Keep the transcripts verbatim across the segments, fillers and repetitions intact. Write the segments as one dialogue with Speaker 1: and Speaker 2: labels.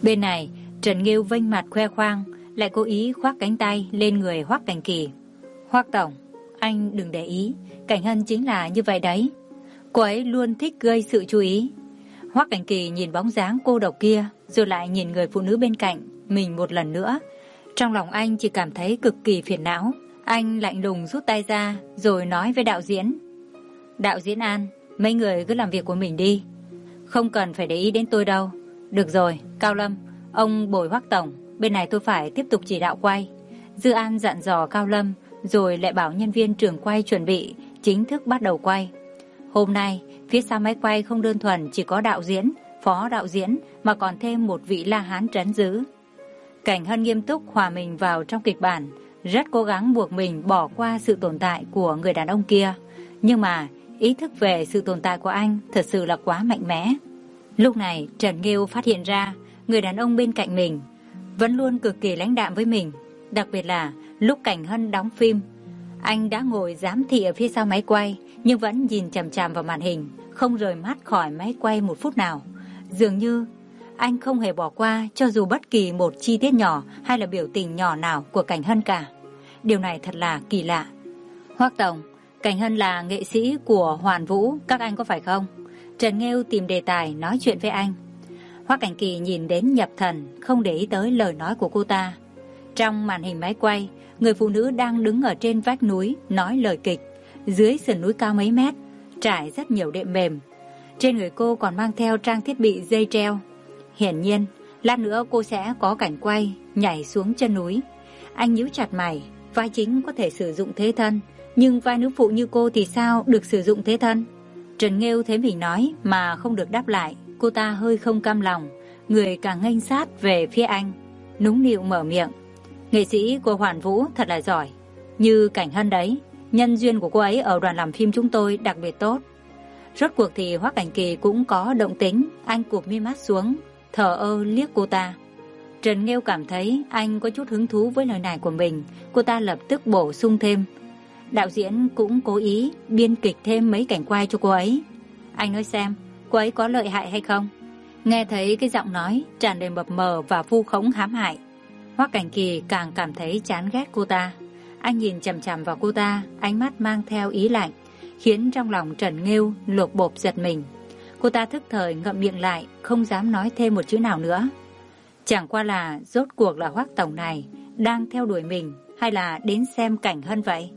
Speaker 1: Bên này, Trần Nghêu vênh mặt khoe khoang, lại cố ý khoác cánh tay lên người Hoắc Cảnh Kỳ. Hoắc tổng, anh đừng để ý, Cảnh Hân chính là như vậy đấy. Cô ấy luôn thích gây sự chú ý. Hoắc Cảnh Kỳ nhìn bóng dáng cô độc kia, rồi lại nhìn người phụ nữ bên cạnh mình một lần nữa. Trong lòng anh chỉ cảm thấy cực kỳ phiền não. Anh lạnh lùng rút tay ra, rồi nói với đạo diễn. Đạo diễn An, mấy người cứ làm việc của mình đi. Không cần phải để ý đến tôi đâu. Được rồi, Cao Lâm, ông bồi Hoắc tổng, bên này tôi phải tiếp tục chỉ đạo quay. Dư An dặn dò Cao Lâm, rồi lại bảo nhân viên trưởng quay chuẩn bị, chính thức bắt đầu quay. Hôm nay, phía sau máy quay không đơn thuần chỉ có đạo diễn, phó đạo diễn, mà còn thêm một vị La Hán trấn giữ. Cảnh Hân nghiêm túc hòa mình vào trong kịch bản, rất cố gắng buộc mình bỏ qua sự tồn tại của người đàn ông kia. Nhưng mà, ý thức về sự tồn tại của anh thật sự là quá mạnh mẽ. Lúc này, Trần Nghêu phát hiện ra, người đàn ông bên cạnh mình vẫn luôn cực kỳ lãnh đạm với mình. Đặc biệt là lúc Cảnh Hân đóng phim, anh đã ngồi giám thị ở phía sau máy quay, nhưng vẫn nhìn chằm chằm vào màn hình, không rời mắt khỏi máy quay một phút nào. Dường như anh không hề bỏ qua cho dù bất kỳ một chi tiết nhỏ hay là biểu tình nhỏ nào của Cảnh Hân cả. Điều này thật là kỳ lạ. Hoắc tổng, Cảnh Hân là nghệ sĩ của Hoàn Vũ, các anh có phải không? Trần Nghêu tìm đề tài nói chuyện với anh. Hoắc Cảnh Kỳ nhìn đến nhập thần, không để ý tới lời nói của cô ta. Trong màn hình máy quay, người phụ nữ đang đứng ở trên vách núi nói lời kịch. Dưới sườn núi cao mấy mét, trải rất nhiều đệm mềm. Trên người cô còn mang theo trang thiết bị dây treo. Hiển nhiên, lát nữa cô sẽ có cảnh quay nhảy xuống chân núi. Anh nhíu chặt mày, vai chính có thể sử dụng thế thân, nhưng vai nữ phụ như cô thì sao được sử dụng thế thân? Trần Nghêu thấy mình nói mà không được đáp lại, cô ta hơi không cam lòng, người càng nghênh sát về phía anh, nũng nịu mở miệng. Nghệ sĩ của Hoàn Vũ thật là giỏi, như Cảnh Hân đấy, nhân duyên của cô ấy ở đoàn làm phim chúng tôi đặc biệt tốt. Rốt cuộc thì Hoắc Cảnh Kỳ cũng có động tính, anh cụp mi mắt xuống, thờ ơ liếc cô ta. Trần Nghêu cảm thấy anh có chút hứng thú với lời này của mình, cô ta lập tức bổ sung thêm. Đạo diễn cũng cố ý biên kịch thêm mấy cảnh quay cho cô ấy. Anh nói xem, cô ấy có lợi hại hay không? Nghe thấy cái giọng nói tràn đầy mập mờ và vu khống hãm hại, Hoắc Cảnh Kỳ càng cảm thấy chán ghét cô ta. Anh nhìn chằm chằm vào cô ta, ánh mắt mang theo ý lạnh, khiến trong lòng Trần Nghêu lột bột giật mình. Cô ta thức thời ngậm miệng lại, không dám nói thêm một chữ nào nữa. Chẳng qua là rốt cuộc là Hoắc tổng này đang theo đuổi mình hay là đến xem Cảnh Hân vậy?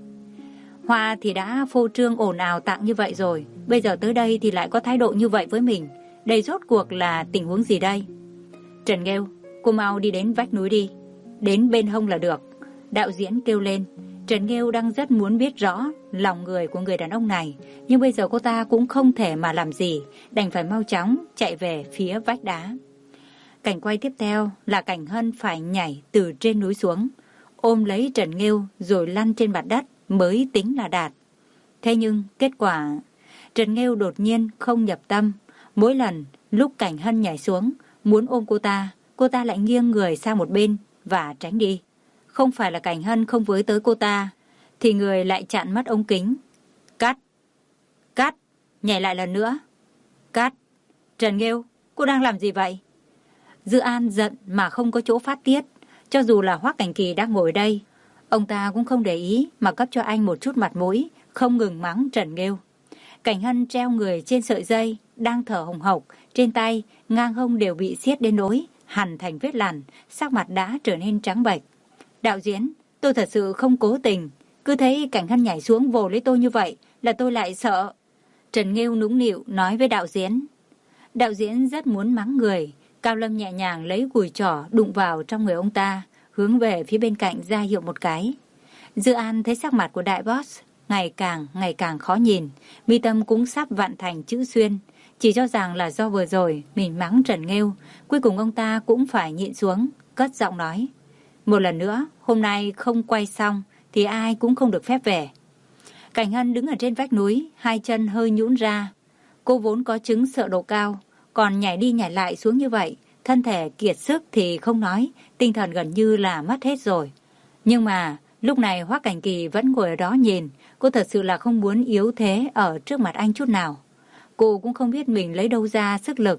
Speaker 1: Hoa thì đã phô trương ồn ào tặng như vậy rồi, bây giờ tới đây thì lại có thái độ như vậy với mình. Đây rốt cuộc là tình huống gì đây? Trần Nghêu, cô mau đi đến vách núi đi, đến bên hông là được. Đạo diễn kêu lên. Trần Nghêu đang rất muốn biết rõ lòng người của người đàn ông này, nhưng bây giờ cô ta cũng không thể mà làm gì, đành phải mau chóng chạy về phía vách đá. Cảnh quay tiếp theo là Cảnh Hân phải nhảy từ trên núi xuống, ôm lấy Trần Nghêu rồi lăn trên mặt đất mới tính là đạt. Thế nhưng kết quả, Trần Nghêu đột nhiên không nhập tâm. Mỗi lần lúc Cảnh Hân nhảy xuống muốn ôm cô ta, cô ta lại nghiêng người sang một bên và tránh đi. Không phải là Cảnh Hân không với tới cô ta, thì người lại chặn mất ống kính. Cắt, cắt, nhảy lại lần nữa. Cắt, Trần Nghêu, cô đang làm gì vậy? Dư An giận mà không có chỗ phát tiết. Cho dù là Hoắc Cảnh Kỳ đang ngồi đây, ông ta cũng không để ý mà cấp cho anh một chút mặt mũi, không ngừng mắng Trần Nghêu. Cảnh Hân treo người trên sợi dây, đang thở hồng hộc, trên tay, ngang hông đều bị siết đến nỗi hằn thành vết lằn, sắc mặt đã trở nên trắng bệch. Đạo diễn, tôi thật sự không cố tình, cứ thấy Cảnh Hân nhảy xuống vồ lấy tôi như vậy là tôi lại sợ. Trần Nghêu nũng nịu nói với đạo diễn. Đạo diễn rất muốn mắng người. Cao Lâm nhẹ nhàng lấy cùi trỏ đụng vào trong người ông ta, hướng về phía bên cạnh ra hiệu một cái. Dư An thấy sắc mặt của đại boss ngày càng ngày càng khó nhìn, mi tâm cũng sắp vặn thành chữ xuyên, chỉ cho rằng là do vừa rồi mình mắng Trần Nghêu, cuối cùng ông ta cũng phải nhịn xuống, cất giọng nói. Một lần nữa, hôm nay không quay xong thì ai cũng không được phép về. Cảnh Hân đứng ở trên vách núi, hai chân hơi nhũn ra. Cô vốn có chứng sợ độ cao, còn nhảy đi nhảy lại xuống như vậy, thân thể kiệt sức thì không nói, tinh thần gần như là mất hết rồi. Nhưng mà lúc này Hoắc Cảnh Kỳ vẫn ngồi ở đó nhìn, cô thật sự là không muốn yếu thế ở trước mặt anh chút nào. Cô cũng không biết mình lấy đâu ra sức lực,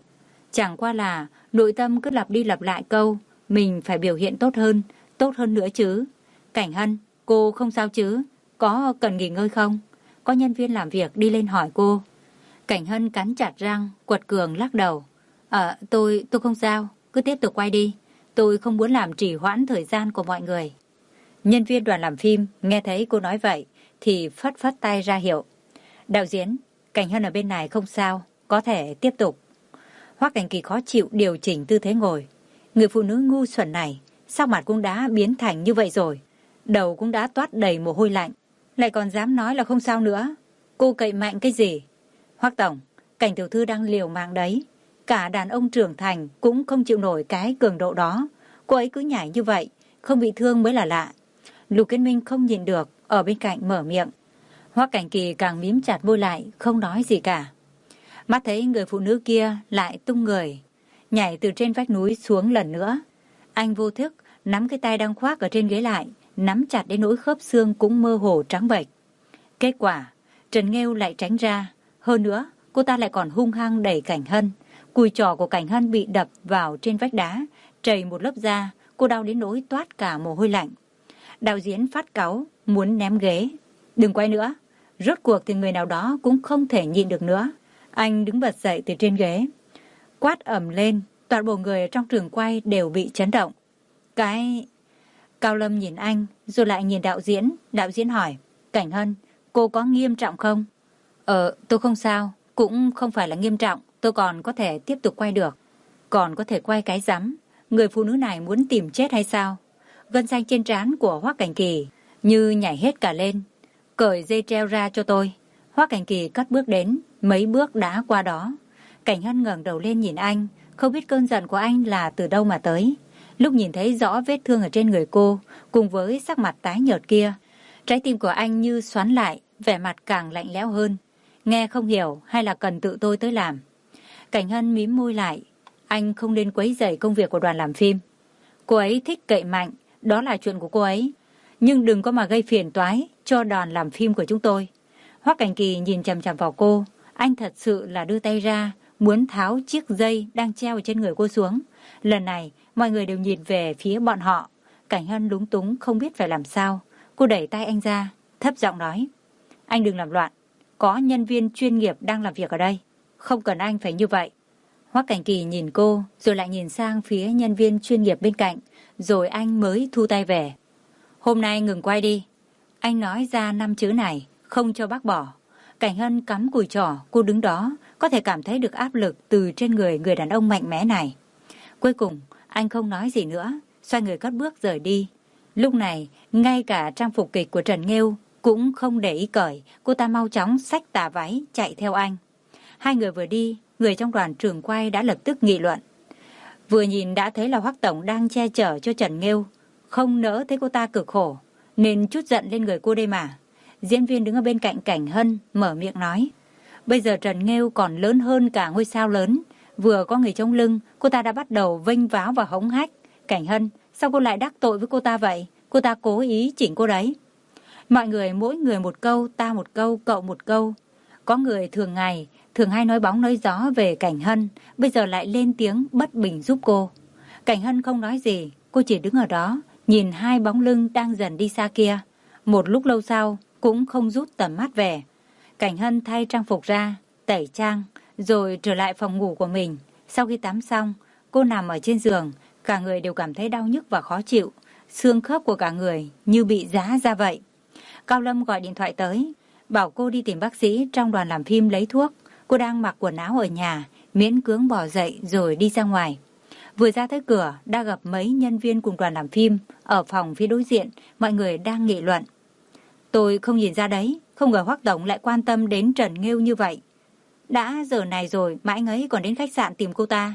Speaker 1: Chẳng qua là nội tâm cứ lặp đi lặp lại câu mình phải biểu hiện tốt hơn, tốt hơn nữa chứ. Cảnh Hân, cô không sao chứ? Có cần nghỉ ngơi không? Có nhân viên làm việc đi lên hỏi cô. Cảnh Hân cắn chặt răng, quật cường lắc đầu. Ờ, tôi, tôi không sao, cứ tiếp tục quay đi. Tôi không muốn làm trì hoãn thời gian của mọi người. Nhân viên đoàn làm phim nghe thấy cô nói vậy thì phất phất tay ra hiệu. Đạo diễn, Cảnh Hân ở bên này không sao, có thể tiếp tục. Hoắc Cảnh Kỳ khó chịu điều chỉnh tư thế ngồi. Người phụ nữ ngu xuẩn này, sao mặt cũng đã biến thành như vậy rồi. Đầu cũng đã toát đầy mồ hôi lạnh, lại còn dám nói là không sao nữa. Cô cậy mạnh cái gì? Hoắc tổng, Cảnh tiểu thư đang liều mạng đấy. Cả đàn ông trưởng thành cũng không chịu nổi cái cường độ đó. Cô ấy cứ nhảy như vậy, không bị thương mới là lạ. Lục Kiến Minh không nhìn được, ở bên cạnh mở miệng. Hoắc Cảnh Kỳ càng mím chặt môi lại, không nói gì cả. Mắt thấy người phụ nữ kia lại tung người, nhảy từ trên vách núi xuống lần nữa. Anh vô thức nắm cái tay đang khoác ở trên ghế lại, nắm chặt đến nỗi khớp xương cũng mơ hồ trắng bệch. Kết quả, Trần Nghêu lại tránh ra. Hơn nữa, cô ta lại còn hung hăng đẩy Cảnh Hân. Cùi trỏ của Cảnh Hân bị đập vào trên vách đá, trầy một lớp da. Cô đau đến nỗi toát cả mồ hôi lạnh. Đạo diễn phát cáu, muốn ném ghế. Đừng quay nữa. Rốt cuộc thì người nào đó cũng không thể nhịn được nữa. Anh đứng bật dậy từ trên ghế, quát ầm lên. Toàn bộ người trong trường quay đều bị chấn động. Cái... Cao Lâm nhìn anh, rồi lại nhìn đạo diễn. Đạo diễn hỏi, Cảnh Hân, cô có nghiêm trọng không? Ờ, tôi không sao. Cũng không phải là nghiêm trọng. Tôi còn có thể tiếp tục quay được. Còn có thể quay cái rắm. Người phụ nữ này muốn tìm chết hay sao? Gân xanh trên trán của Hoắc Cảnh Kỳ như nhảy hết cả lên. Cởi dây treo ra cho tôi. Hoắc Cảnh Kỳ cất bước đến, mấy bước đã qua đó. Cảnh Hân ngẩng đầu lên nhìn anh, không biết cơn giận của anh là từ đâu mà tới. Lúc nhìn thấy rõ vết thương ở trên người cô, cùng với sắc mặt tái nhợt kia, trái tim của anh như xoắn lại, vẻ mặt càng lạnh lẽo hơn. Nghe không hiểu hay là cần tự tôi tới làm? Cảnh Hân mím môi lại, anh không nên quấy rầy công việc của đoàn làm phim. Cô ấy thích cậy mạnh, đó là chuyện của cô ấy. Nhưng đừng có mà gây phiền toái cho đoàn làm phim của chúng tôi. Hoắc Cảnh Kỳ nhìn chằm chằm vào cô, anh thật sự là đưa tay ra, muốn tháo chiếc dây đang treo ở trên người cô xuống. Lần này, mọi người đều nhìn về phía bọn họ. Cảnh Hân lúng túng không biết phải làm sao. Cô đẩy tay anh ra, thấp giọng nói. Anh đừng làm loạn, có nhân viên chuyên nghiệp đang làm việc ở đây. Không cần anh phải như vậy. Hoắc Cảnh Kỳ nhìn cô, rồi lại nhìn sang phía nhân viên chuyên nghiệp bên cạnh, rồi anh mới thu tay về. Hôm nay ngừng quay đi. Anh nói ra năm chữ này, không cho bác bỏ. Cảnh Hân cắm cùi trỏ, cô đứng đó, có thể cảm thấy được áp lực từ trên người người đàn ông mạnh mẽ này. Cuối cùng, anh không nói gì nữa, xoay người cất bước rời đi. Lúc này, ngay cả trang phục kịch của Trần Nghêu cũng không để ý cởi, cô ta mau chóng xách tà váy chạy theo anh. Hai người vừa đi, người trong đoàn trường quay đã lập tức nghị luận. Vừa nhìn đã thấy là Hoắc tổng đang che chở cho Trần Nghêu, không nỡ thấy cô ta cực khổ, nên chút giận lên người cô đây mà. Diễn viên đứng ở bên cạnh Cảnh Hân mở miệng nói. Bây giờ Trần Nghêu còn lớn hơn cả ngôi sao lớn. Vừa có người trong lưng, cô ta đã bắt đầu vênh váo và hống hách. Cảnh Hân, sao cô lại đắc tội với cô ta vậy? Cô ta cố ý chỉnh cô đấy. Mọi người mỗi người một câu, ta một câu, cậu một câu. Có người thường ngày, thường hay nói bóng nói gió về Cảnh Hân, bây giờ lại lên tiếng bất bình giúp cô. Cảnh Hân không nói gì, cô chỉ đứng ở đó, nhìn hai bóng lưng đang dần đi xa kia. Một lúc lâu sau, cũng không rút tầm mắt về. Cảnh Hân thay trang phục ra, tẩy trang, rồi trở lại phòng ngủ của mình. Sau khi tắm xong, cô nằm ở trên giường, cả người đều cảm thấy đau nhức và khó chịu. Xương khớp của cả người như bị giá ra vậy. Cao Lâm gọi điện thoại tới, bảo cô đi tìm bác sĩ trong đoàn làm phim lấy thuốc. Cô đang mặc quần áo ở nhà, miễn cưỡng bỏ dậy rồi đi ra ngoài. Vừa ra tới cửa, đã gặp mấy nhân viên cùng đoàn làm phim. Ở phòng phía đối diện, mọi người đang nghị luận. Tôi không nhìn ra đấy, không ngờ Hoắc tổng lại quan tâm đến Trần Nghêu như vậy. Đã giờ này rồi mà anh ấy còn đến khách sạn tìm cô ta.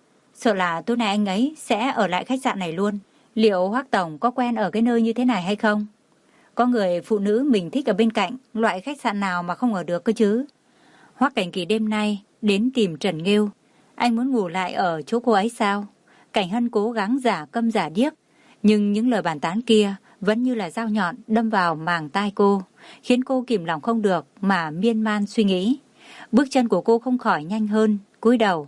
Speaker 1: Sợ là tối nay anh ấy sẽ ở lại khách sạn này luôn. Liệu Hoắc tổng có quen ở cái nơi như thế này hay không? Có người phụ nữ mình thích ở bên cạnh, loại khách sạn nào mà không ở được cơ chứ? Hoắc Cảnh Kỳ đêm nay đến tìm Trần Nghêu. Anh muốn ngủ lại ở chỗ cô ấy sao? Cảnh Hân cố gắng giả câm giả điếc, nhưng những lời bàn tán kia vẫn như là dao nhọn đâm vào màng tai cô, khiến cô kìm lòng không được mà miên man suy nghĩ. Bước chân của cô không khỏi nhanh hơn, cúi đầu.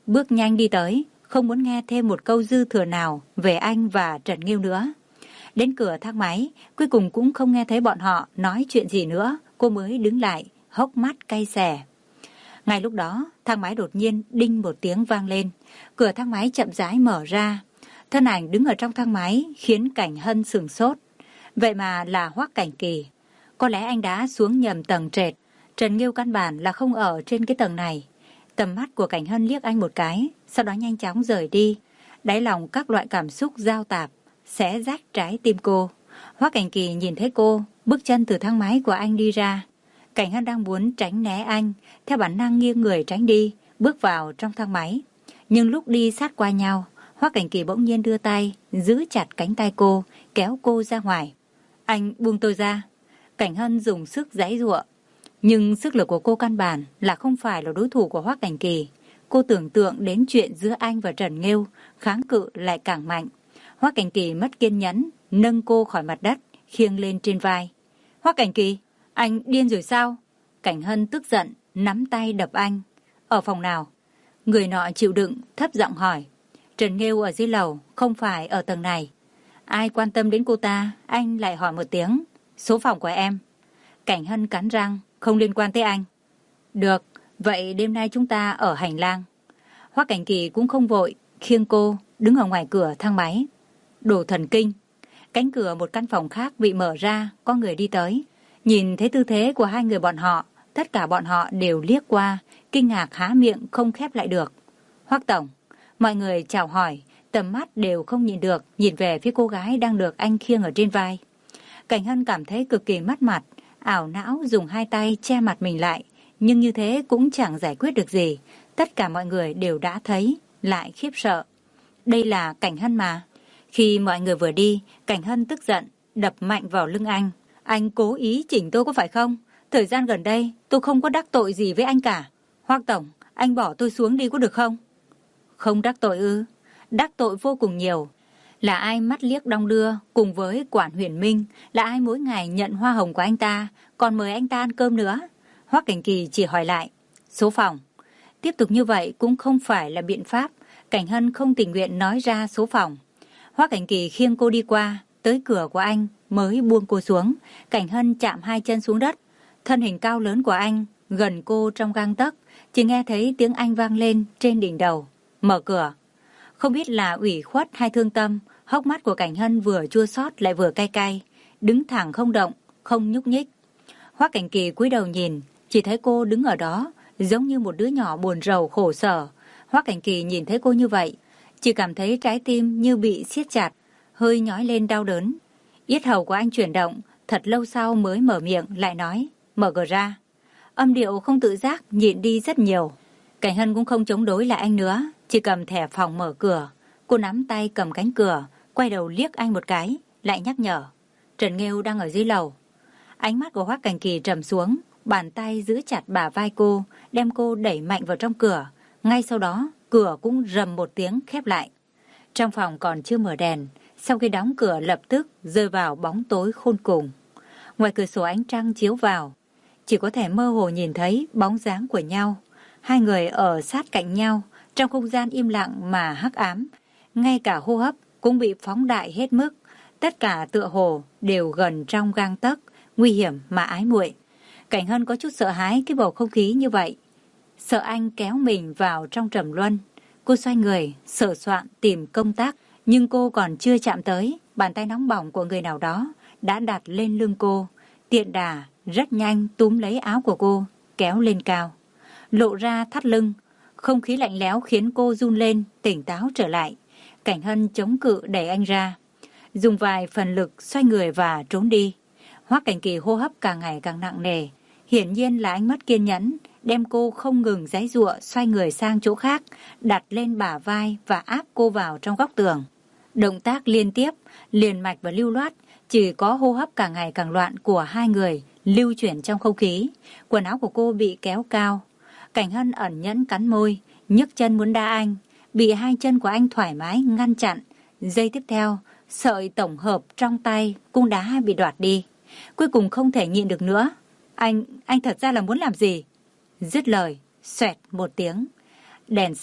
Speaker 1: bước nhanh đi tới, không muốn nghe thêm một câu dư thừa nào về anh và Trần Nghêu nữa. Đến cửa thang máy, cuối cùng cũng không nghe thấy bọn họ nói chuyện gì nữa, cô mới đứng lại, hốc mắt cay xè. Ngay lúc đó, thang máy đột nhiên đinh một tiếng vang lên, cửa thang máy chậm rãi mở ra. Thân ảnh đứng ở trong thang máy khiến Cảnh Hân sửng sốt. Vậy mà là Hoắc Cảnh Kỳ. Có lẽ anh đã xuống nhầm tầng trệt. Trần Nghêu căn bản là không ở trên cái tầng này. Tầm mắt của Cảnh Hân liếc anh một cái, sau đó nhanh chóng rời đi. Đáy lòng các loại cảm xúc giao tạp, xé rách trái tim cô. Hoắc Cảnh Kỳ nhìn thấy cô, bước chân từ thang máy của anh đi ra. Cảnh Hân đang muốn tránh né anh, theo bản năng nghiêng người tránh đi, bước vào trong thang máy. Nhưng lúc đi sát qua nhau, Hoắc Cảnh Kỳ bỗng nhiên đưa tay, giữ chặt cánh tay cô, kéo cô ra ngoài. Anh buông tôi ra. Cảnh Hân dùng sức giãy giụa. Nhưng sức lực của cô căn bản là không phải là đối thủ của Hoắc Cảnh Kỳ. Cô tưởng tượng đến chuyện giữa anh và Trần Nghêu, kháng cự lại càng mạnh. Hoắc Cảnh Kỳ mất kiên nhẫn, nâng cô khỏi mặt đất, khiêng lên trên vai. Hoắc Cảnh Kỳ, anh điên rồi sao? Cảnh Hân tức giận, nắm tay đập anh. Ở phòng nào? Người nọ chịu đựng, thấp giọng hỏi. Trần Nghêu ở dưới lầu, không phải ở tầng này. Ai quan tâm đến cô ta, anh lại hỏi một tiếng. Số phòng của em. Cảnh Hân cắn răng, không liên quan tới anh. Được, vậy đêm nay chúng ta ở hành lang. Hoắc Cảnh Kỳ cũng không vội, khiêng cô, đứng ở ngoài cửa thang máy. Đồ thần kinh. Cánh cửa một căn phòng khác bị mở ra, có người đi tới. Nhìn thấy tư thế của hai người bọn họ, tất cả bọn họ đều liếc qua, kinh ngạc há miệng không khép lại được. Hoắc tổng. Mọi người chào hỏi, tầm mắt đều không nhìn được, nhìn về phía cô gái đang được anh khiêng ở trên vai. Cảnh Hân cảm thấy cực kỳ mất mặt, ảo não dùng hai tay che mặt mình lại, nhưng như thế cũng chẳng giải quyết được gì. Tất cả mọi người đều đã thấy, lại khiếp sợ. Đây là Cảnh Hân mà. Khi mọi người vừa đi, Cảnh Hân tức giận, đập mạnh vào lưng anh. Anh cố ý chỉnh tôi có phải không? Thời gian gần đây, tôi không có đắc tội gì với anh cả. Hoắc tổng, anh bỏ tôi xuống đi có được không? Không đắc tội ư? Đắc tội vô cùng nhiều. Là ai mắt liếc đong đưa cùng với Quản Huyền Minh, là ai mỗi ngày nhận hoa hồng của anh ta, còn mời anh ta ăn cơm nữa. Hoắc Cảnh Kỳ chỉ hỏi lại. Số phòng. Tiếp tục như vậy cũng không phải là biện pháp. Cảnh Hân không tình nguyện nói ra số phòng. Hoắc Cảnh Kỳ khiêng cô đi qua, tới cửa của anh mới buông cô xuống. Cảnh Hân chạm hai chân xuống đất. Thân hình cao lớn của anh gần cô trong gang tấc, chỉ nghe thấy tiếng anh vang lên trên đỉnh đầu. Mở cửa. Không biết là ủy khuất hay thương tâm, hốc mắt của Cảnh Hân vừa chua xót lại vừa cay cay, đứng thẳng không động, không nhúc nhích. Hoắc Cảnh Kỳ cúi đầu nhìn, chỉ thấy cô đứng ở đó, giống như một đứa nhỏ buồn rầu khổ sở. Hoắc Cảnh Kỳ nhìn thấy cô như vậy, chỉ cảm thấy trái tim như bị siết chặt, hơi nhói lên đau đớn. Yết hầu của anh chuyển động, thật lâu sau mới mở miệng lại nói, mở cửa ra. Âm điệu không tự giác nhịn đi rất nhiều. Cảnh Hân cũng không chống đối lại anh nữa, chỉ cầm thẻ phòng mở cửa. Cô nắm tay cầm cánh cửa, quay đầu liếc anh một cái, lại nhắc nhở. Trần Nghêu đang ở dưới lầu. Ánh mắt của Hoắc Cảnh Kỳ trầm xuống, bàn tay giữ chặt bả vai cô, đem cô đẩy mạnh vào trong cửa. Ngay sau đó, cửa cũng rầm một tiếng khép lại. Trong phòng còn chưa mở đèn, sau khi đóng cửa lập tức rơi vào bóng tối khôn cùng. Ngoài cửa sổ ánh trăng chiếu vào, chỉ có thể mơ hồ nhìn thấy bóng dáng của nhau. Hai người ở sát cạnh nhau, trong không gian im lặng mà hắc ám. Ngay cả hô hấp cũng bị phóng đại hết mức. Tất cả tựa hồ đều gần trong gang tấc, nguy hiểm mà ái muội. Cảnh Hân có chút sợ hãi cái bầu không khí như vậy. Sợ anh kéo mình vào trong trầm luân. Cô xoay người, sờ soạn tìm công tác. Nhưng cô còn chưa chạm tới, bàn tay nóng bỏng của người nào đó đã đặt lên lưng cô. Tiện đà, rất nhanh túm lấy áo của cô, kéo lên cao. Lộ ra thắt lưng. Không khí lạnh lẽo khiến cô run lên, tỉnh táo trở lại. Cảnh Hân chống cự đẩy anh ra, dùng vài phần lực xoay người và trốn đi. Hoắc Cảnh Kỳ hô hấp càng ngày càng nặng nề, hiển nhiên là anh mất kiên nhẫn, đem cô không ngừng giãy giụa xoay người sang chỗ khác, đặt lên bả vai và áp cô vào trong góc tường. Động tác liên tiếp, liền mạch và lưu loát, chỉ có hô hấp càng ngày càng loạn của hai người lưu chuyển trong không khí. Quần áo của cô bị kéo cao. Cảnh Hân ẩn nhẫn cắn môi, nhấc chân muốn đá anh, bị hai chân của anh thoải mái ngăn chặn. Giây tiếp theo, sợi tổng hợp trong tay cũng đá bị đoạt đi. Cuối cùng không thể nhịn được nữa. Anh, anh thật ra là muốn làm gì? Dứt lời, xoẹt một tiếng. Đèn sáng,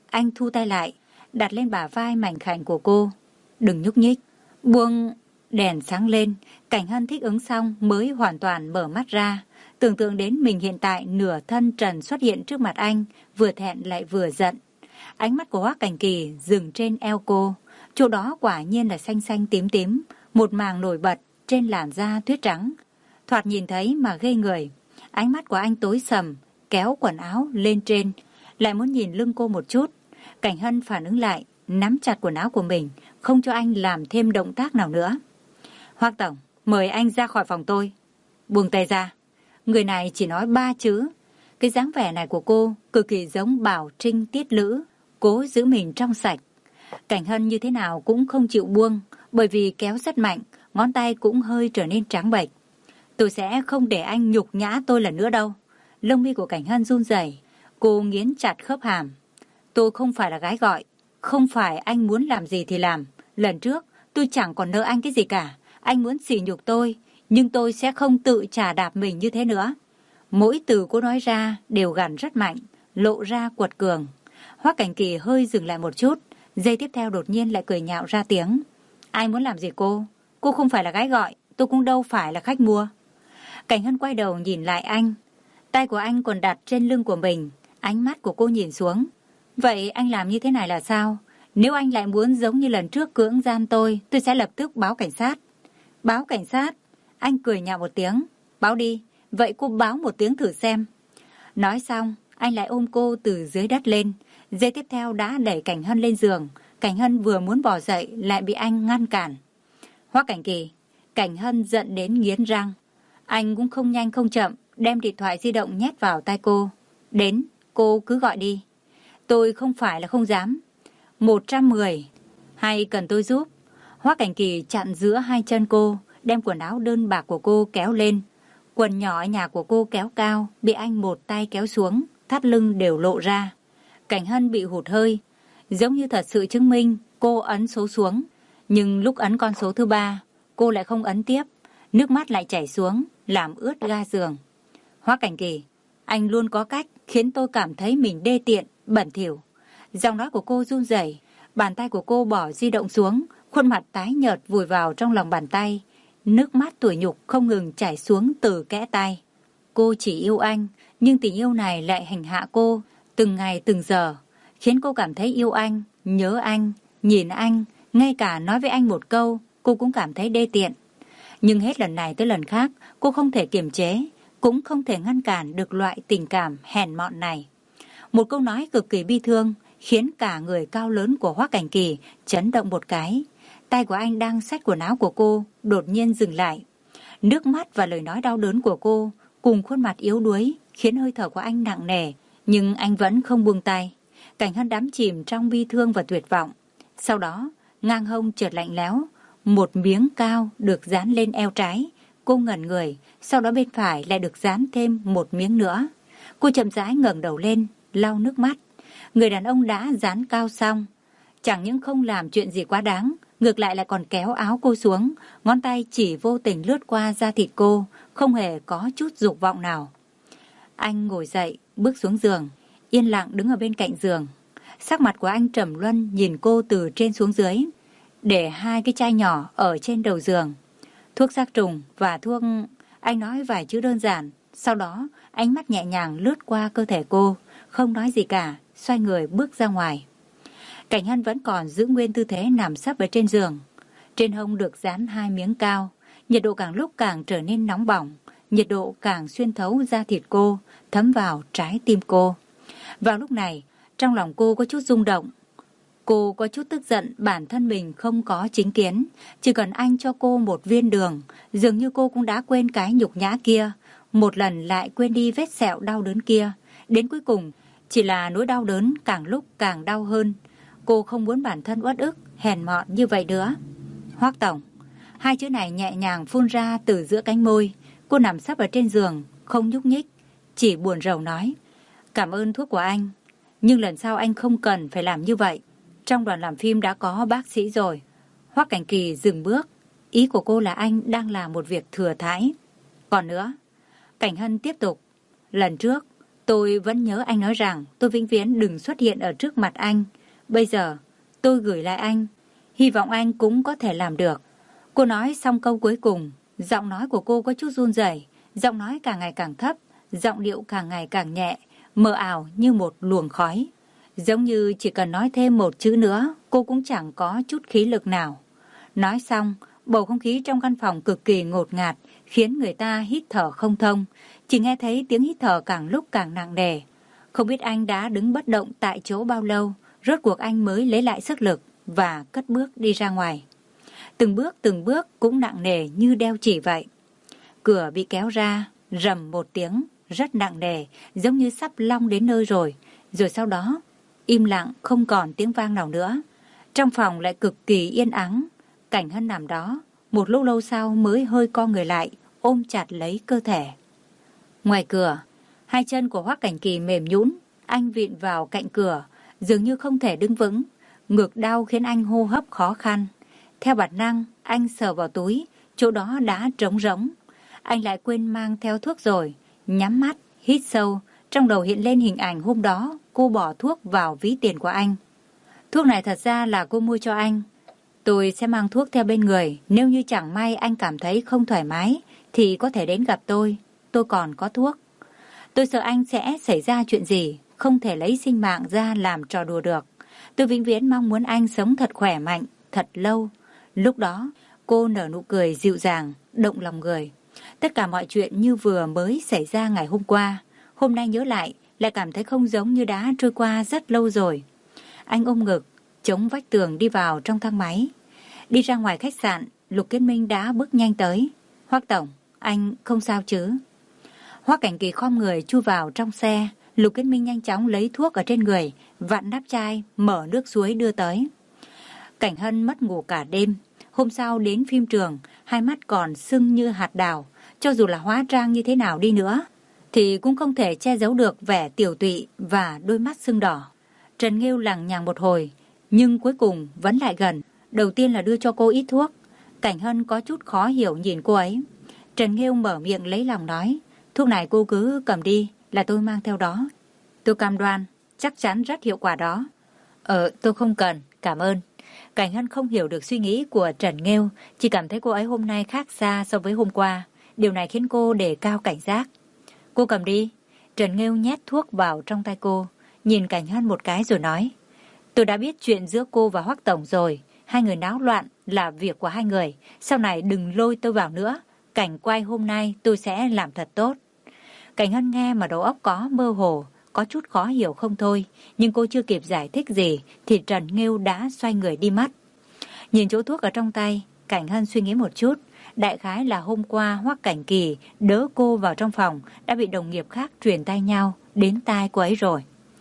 Speaker 1: anh thu tay lại, đặt lên bả vai mảnh khảnh của cô. Đừng nhúc nhích. Buông. Đèn sáng lên, Cảnh Hân thích ứng xong mới hoàn toàn mở mắt ra. Tưởng tượng đến mình hiện tại nửa thân trần xuất hiện trước mặt anh, vừa thẹn lại vừa giận. Ánh mắt của Hoắc Cảnh Kỳ dừng trên eo cô. Chỗ đó quả nhiên là xanh xanh tím tím, một màng nổi bật trên làn da tuyết trắng. Thoạt nhìn thấy mà ghê người. Ánh mắt của anh tối sầm, kéo quần áo lên trên, lại muốn nhìn lưng cô một chút. Cảnh Hân phản ứng lại, nắm chặt quần áo của mình, không cho anh làm thêm động tác nào nữa. Hoắc tổng, mời anh ra khỏi phòng tôi. Buông tay ra. Người này chỉ nói ba chữ. Cái dáng vẻ này của cô cực kỳ giống Bảo Trinh Tiết Lữ, cố giữ mình trong sạch. Cảnh Hân như thế nào cũng không chịu buông, bởi vì kéo rất mạnh, ngón tay cũng hơi trở nên trắng bệch. Tôi sẽ không để anh nhục nhã tôi lần nữa đâu. Lông mi của Cảnh Hân run rẩy, cô nghiến chặt khớp hàm. Tôi không phải là gái gọi, không phải anh muốn làm gì thì làm. Lần trước tôi chẳng còn nợ anh cái gì cả. Anh muốn sỉ nhục tôi, nhưng tôi sẽ không tự chà đạp mình như thế nữa. Mỗi từ cô nói ra đều gằn rất mạnh, lộ ra quật cường. Hoắc Cảnh Kỳ hơi dừng lại một chút, giây tiếp theo đột nhiên lại cười nhạo ra tiếng. Ai muốn làm gì cô? Cô không phải là gái gọi, tôi cũng đâu phải là khách mua. Cảnh Hân quay đầu nhìn lại anh. Tay của anh còn đặt trên lưng của mình, ánh mắt của cô nhìn xuống. Vậy anh làm như thế này là sao? Nếu anh lại muốn giống như lần trước cưỡng gian tôi, tôi sẽ lập tức báo cảnh sát. Báo cảnh sát? Anh cười nhạo một tiếng. Báo đi, vậy cô báo một tiếng thử xem. Nói xong, anh lại ôm cô từ dưới đất lên. Giây tiếp theo đã đẩy Cảnh Hân lên giường. Cảnh Hân vừa muốn bỏ dậy lại bị anh ngăn cản. Hoắc Cảnh Kỳ. Cảnh Hân giận đến nghiến răng. Anh cũng không nhanh không chậm, đem điện thoại di động nhét vào tay cô. Đến, cô cứ gọi đi. Tôi không phải là không dám. Một trăm mười. Hay cần tôi giúp? Hoắc Cảnh Kỳ chặn giữa hai chân cô, đem quần áo đơn bạc của cô kéo lên. Quần nhỏ ở nhà của cô kéo cao, bị anh một tay kéo xuống, thắt lưng đều lộ ra. Cảnh Hân bị hụt hơi, giống như thật sự chứng minh cô ấn số xuống. Nhưng lúc ấn con số thứ ba, cô lại không ấn tiếp. Nước mắt lại chảy xuống, làm ướt ga giường. Hoắc Cảnh Kỳ, anh luôn có cách khiến tôi cảm thấy mình đê tiện, bẩn thỉu. Giọng nói của cô run rẩy, bàn tay của cô bỏ di động xuống, khuôn mặt tái nhợt vùi vào trong lòng bàn tay. Nước mắt tủi nhục không ngừng chảy xuống từ kẽ tay. Cô chỉ yêu anh, nhưng tình yêu này lại hành hạ cô từng ngày từng giờ, khiến cô cảm thấy yêu anh, nhớ anh, nhìn anh, ngay cả nói với anh một câu, cô cũng cảm thấy đê tiện. Nhưng hết lần này tới lần khác, cô không thể kiềm chế, cũng không thể ngăn cản được loại tình cảm hèn mọn này. Một câu nói cực kỳ bi thương, khiến cả người cao lớn của Hoắc Cảnh Kỳ chấn động một cái. Tay của anh đang xách quần áo của cô, đột nhiên dừng lại. Nước mắt và lời nói đau đớn của cô, cùng khuôn mặt yếu đuối, khiến hơi thở của anh nặng nề, nhưng anh vẫn không buông tay. Cảnh Hân đắm chìm trong bi thương và tuyệt vọng. Sau đó, ngang hông chợt lạnh lẽo, một miếng cao được dán lên eo trái. Cô ngẩn người, sau đó bên phải lại được dán thêm một miếng nữa. Cô chậm rãi ngẩng đầu lên, lau nước mắt. Người đàn ông đã dán cao xong, chẳng những không làm chuyện gì quá đáng, ngược lại lại còn kéo áo cô xuống, ngón tay chỉ vô tình lướt qua da thịt cô, không hề có chút dục vọng nào. Anh ngồi dậy, bước xuống giường, yên lặng đứng ở bên cạnh giường. Sắc mặt của anh trầm luân nhìn cô từ trên xuống dưới, để hai cái chai nhỏ ở trên đầu giường. Thuốc sát trùng và thuốc... Anh nói vài chữ đơn giản, sau đó ánh mắt nhẹ nhàng lướt qua cơ thể cô, không nói gì cả, xoay người bước ra ngoài. Cảnh Hân vẫn còn giữ nguyên tư thế nằm sấp ở trên giường. Trên hông được dán hai miếng cao, nhiệt độ càng lúc càng trở nên nóng bỏng, nhiệt độ càng xuyên thấu da thịt cô, thấm vào trái tim cô. Vào lúc này, trong lòng cô có chút rung động. Cô có chút tức giận bản thân mình không có chính kiến, chỉ cần anh cho cô một viên đường, dường như cô cũng đã quên cái nhục nhã kia, một lần lại quên đi vết sẹo đau đớn kia. Đến cuối cùng, chỉ là nỗi đau đớn càng lúc càng đau hơn. Cô không muốn bản thân uất ức, hèn mọn như vậy nữa. Hoắc tổng, hai chữ này nhẹ nhàng phun ra từ giữa cánh môi. Cô nằm sấp ở trên giường, không nhúc nhích, chỉ buồn rầu nói. Cảm ơn thuốc của anh, nhưng lần sau anh không cần phải làm như vậy. Trong đoàn làm phim đã có bác sĩ rồi. Hoắc Cảnh Kỳ dừng bước. Ý của cô là anh đang làm một việc thừa thãi. Còn nữa, Cảnh Hân tiếp tục. Lần trước, Tôi vẫn nhớ anh nói rằng tôi vĩnh viễn đừng xuất hiện ở trước mặt anh. Bây giờ, tôi gửi lại anh. Hy vọng anh cũng có thể làm được. Cô nói xong câu cuối cùng. Giọng nói của cô có chút run rẩy, giọng nói càng ngày càng thấp, giọng điệu càng ngày càng nhẹ, mờ ảo như một luồng khói. Giống như chỉ cần nói thêm một chữ nữa, cô cũng chẳng có chút khí lực nào. Nói xong, bầu không khí trong căn phòng cực kỳ ngột ngạt, khiến người ta hít thở không thông. Chỉ nghe thấy tiếng hít thở càng lúc càng nặng nề. Không biết anh đã đứng bất động tại chỗ bao lâu, rốt cuộc anh mới lấy lại sức lực và cất bước đi ra ngoài. Từng bước từng bước cũng nặng nề như đeo chỉ vậy. Cửa bị kéo ra, rầm một tiếng, rất nặng nề, giống như sắp long đến nơi rồi. Rồi sau đó, im lặng không còn tiếng vang nào nữa. Trong phòng lại cực kỳ yên ắng. Cảnh Hân nằm đó, một lúc lâu sau mới hơi co người lại, ôm chặt lấy cơ thể. Ngoài cửa, hai chân của Hoắc Cảnh Kỳ mềm nhũn, anh vịn vào cạnh cửa, dường như không thể đứng vững. Ngực đau khiến anh hô hấp khó khăn. Theo bản năng, anh sờ vào túi, chỗ đó đã trống rỗng. Anh lại quên mang theo thuốc rồi, nhắm mắt, hít sâu, trong đầu hiện lên hình ảnh hôm đó cô bỏ thuốc vào ví tiền của anh. Thuốc này thật ra là cô mua cho anh. Tôi sẽ mang thuốc theo bên người, nếu như chẳng may anh cảm thấy không thoải mái thì có thể đến gặp tôi, tôi còn có thuốc. Tôi sợ anh sẽ xảy ra chuyện gì, không thể lấy sinh mạng ra làm trò đùa được. Tôi vĩnh viễn mong muốn anh sống thật khỏe mạnh, thật lâu. Lúc đó, cô nở nụ cười dịu dàng, động lòng người. Tất cả mọi chuyện như vừa mới xảy ra ngày hôm qua. Hôm nay nhớ lại, lại cảm thấy không giống như đã trôi qua rất lâu rồi. Anh ôm ngực, chống vách tường đi vào trong thang máy. Đi ra ngoài khách sạn, Lục Kiến Minh đã bước nhanh tới. Hoắc tổng, anh không sao chứ? Hoắc Cảnh Kỳ khom người chui vào trong xe. Lục Kiến Minh nhanh chóng lấy thuốc ở trên người, vặn nắp chai, mở nước suối đưa tới. Cảnh Hân mất ngủ cả đêm. Hôm sau đến phim trường, hai mắt còn sưng như hạt đào. Cho dù là hóa trang như thế nào đi nữa, thì cũng không thể che giấu được vẻ tiểu tụy và đôi mắt sưng đỏ. Trần Nghêu lằng nhằng một hồi, nhưng cuối cùng vẫn lại gần. Đầu tiên là đưa cho cô ít thuốc. Cảnh Hân có chút khó hiểu nhìn cô ấy. Trần Nghêu mở miệng lấy lòng nói, thuốc này cô cứ cầm đi, là tôi mang theo đó. Tôi cam đoan, chắc chắn rất hiệu quả đó. Ờ, tôi không cần, cảm ơn. Cảnh Hân không hiểu được suy nghĩ của Trần Nghêu, chỉ cảm thấy cô ấy hôm nay khác xa so với hôm qua. Điều này khiến cô đề cao cảnh giác. Cô cầm đi. Trần Nghêu nhét thuốc vào trong tay cô, nhìn Cảnh Hân một cái rồi nói, tôi đã biết chuyện giữa cô và Hoắc tổng rồi. Hai người náo loạn là việc của hai người. Sau này đừng lôi tôi vào nữa. Cảnh quay hôm nay tôi sẽ làm thật tốt. Cảnh Hân nghe mà đầu óc có mơ hồ, có chút khó hiểu không thôi. Nhưng cô chưa kịp giải thích gì thì Trần Nghêu đã xoay người đi mất. Nhìn chỗ thuốc ở trong tay, Cảnh Hân suy nghĩ một chút. Đại khái là hôm qua Hoắc Cảnh Kỳ đỡ cô vào trong phòng đã bị đồng nghiệp khác truyền tai nhau đến tai cô ấy rồi.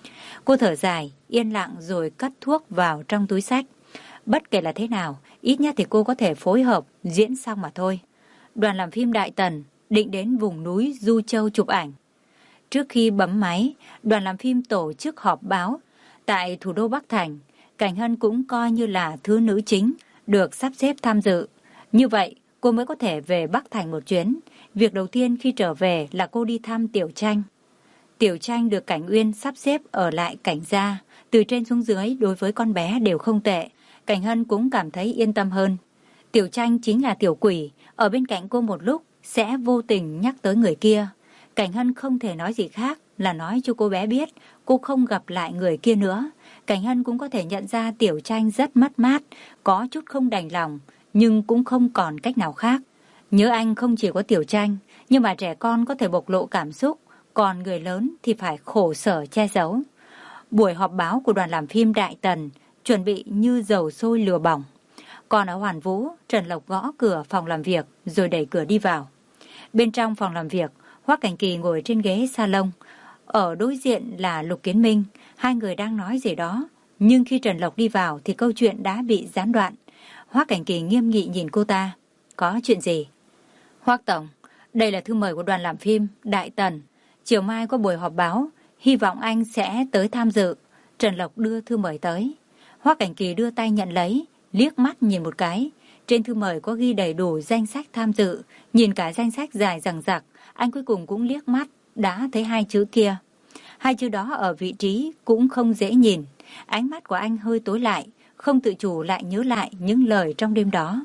Speaker 1: Cô thở dài, yên lặng rồi cất thuốc vào trong túi xách. Bất kể là thế nào, ít nhất thì cô có thể phối hợp diễn xong mà thôi. Đoàn làm phim Đại Tần định đến vùng núi Du Châu chụp ảnh. Trước khi bấm máy, đoàn làm phim tổ chức họp báo tại thủ đô Bắc Thành. Cảnh Hân cũng coi như là thứ nữ chính được sắp xếp tham dự. Như vậy, cô mới có thể về Bắc Thành một chuyến. Việc đầu tiên khi trở về là cô đi thăm Tiểu Tranh. Tiểu Tranh được Cảnh Uyên sắp xếp ở lại Cảnh gia. Từ trên xuống dưới đối với con bé đều không tệ. Cảnh Hân cũng cảm thấy yên tâm hơn. Tiểu Tranh chính là tiểu quỷ, ở bên cạnh cô một lúc sẽ vô tình nhắc tới người kia. Cảnh Hân không thể nói gì khác là nói cho cô bé biết cô không gặp lại người kia nữa. Cảnh Hân cũng có thể nhận ra Tiểu Tranh rất mất mát, có chút không đành lòng, nhưng cũng không còn cách nào khác. Nhớ anh không chỉ có Tiểu Tranh, nhưng mà trẻ con có thể bộc lộ cảm xúc, còn người lớn thì phải khổ sở che giấu. Buổi họp báo của đoàn làm phim Đại Tần chuẩn bị như dầu sôi lửa bỏng. Còn ở Hoàn Vũ, Trần Lộc gõ cửa phòng làm việc rồi đẩy cửa đi vào. Bên trong phòng làm việc, Hoắc Cảnh Kỳ ngồi trên ghế salon. Ở đối diện là Lục Kiến Minh. Hai người đang nói gì đó. Nhưng khi Trần Lộc đi vào thì câu chuyện đã bị gián đoạn. Hoắc Cảnh Kỳ nghiêm nghị nhìn cô ta. Có chuyện gì? Hoắc tổng, đây là thư mời của đoàn làm phim Đại Tần. Chiều mai có buổi họp báo. Hy vọng anh sẽ tới tham dự. Trần Lộc đưa thư mời tới. Hoắc Cảnh Kỳ đưa tay nhận lấy, liếc mắt nhìn một cái. Trên thư mời có ghi đầy đủ danh sách tham dự. Nhìn cả danh sách dài dằng dặc, anh cuối cùng cũng liếc mắt, đã thấy hai chữ kia. Hai chữ đó ở vị trí cũng không dễ nhìn. Ánh mắt của anh hơi tối lại, không tự chủ lại nhớ lại những lời trong đêm đó.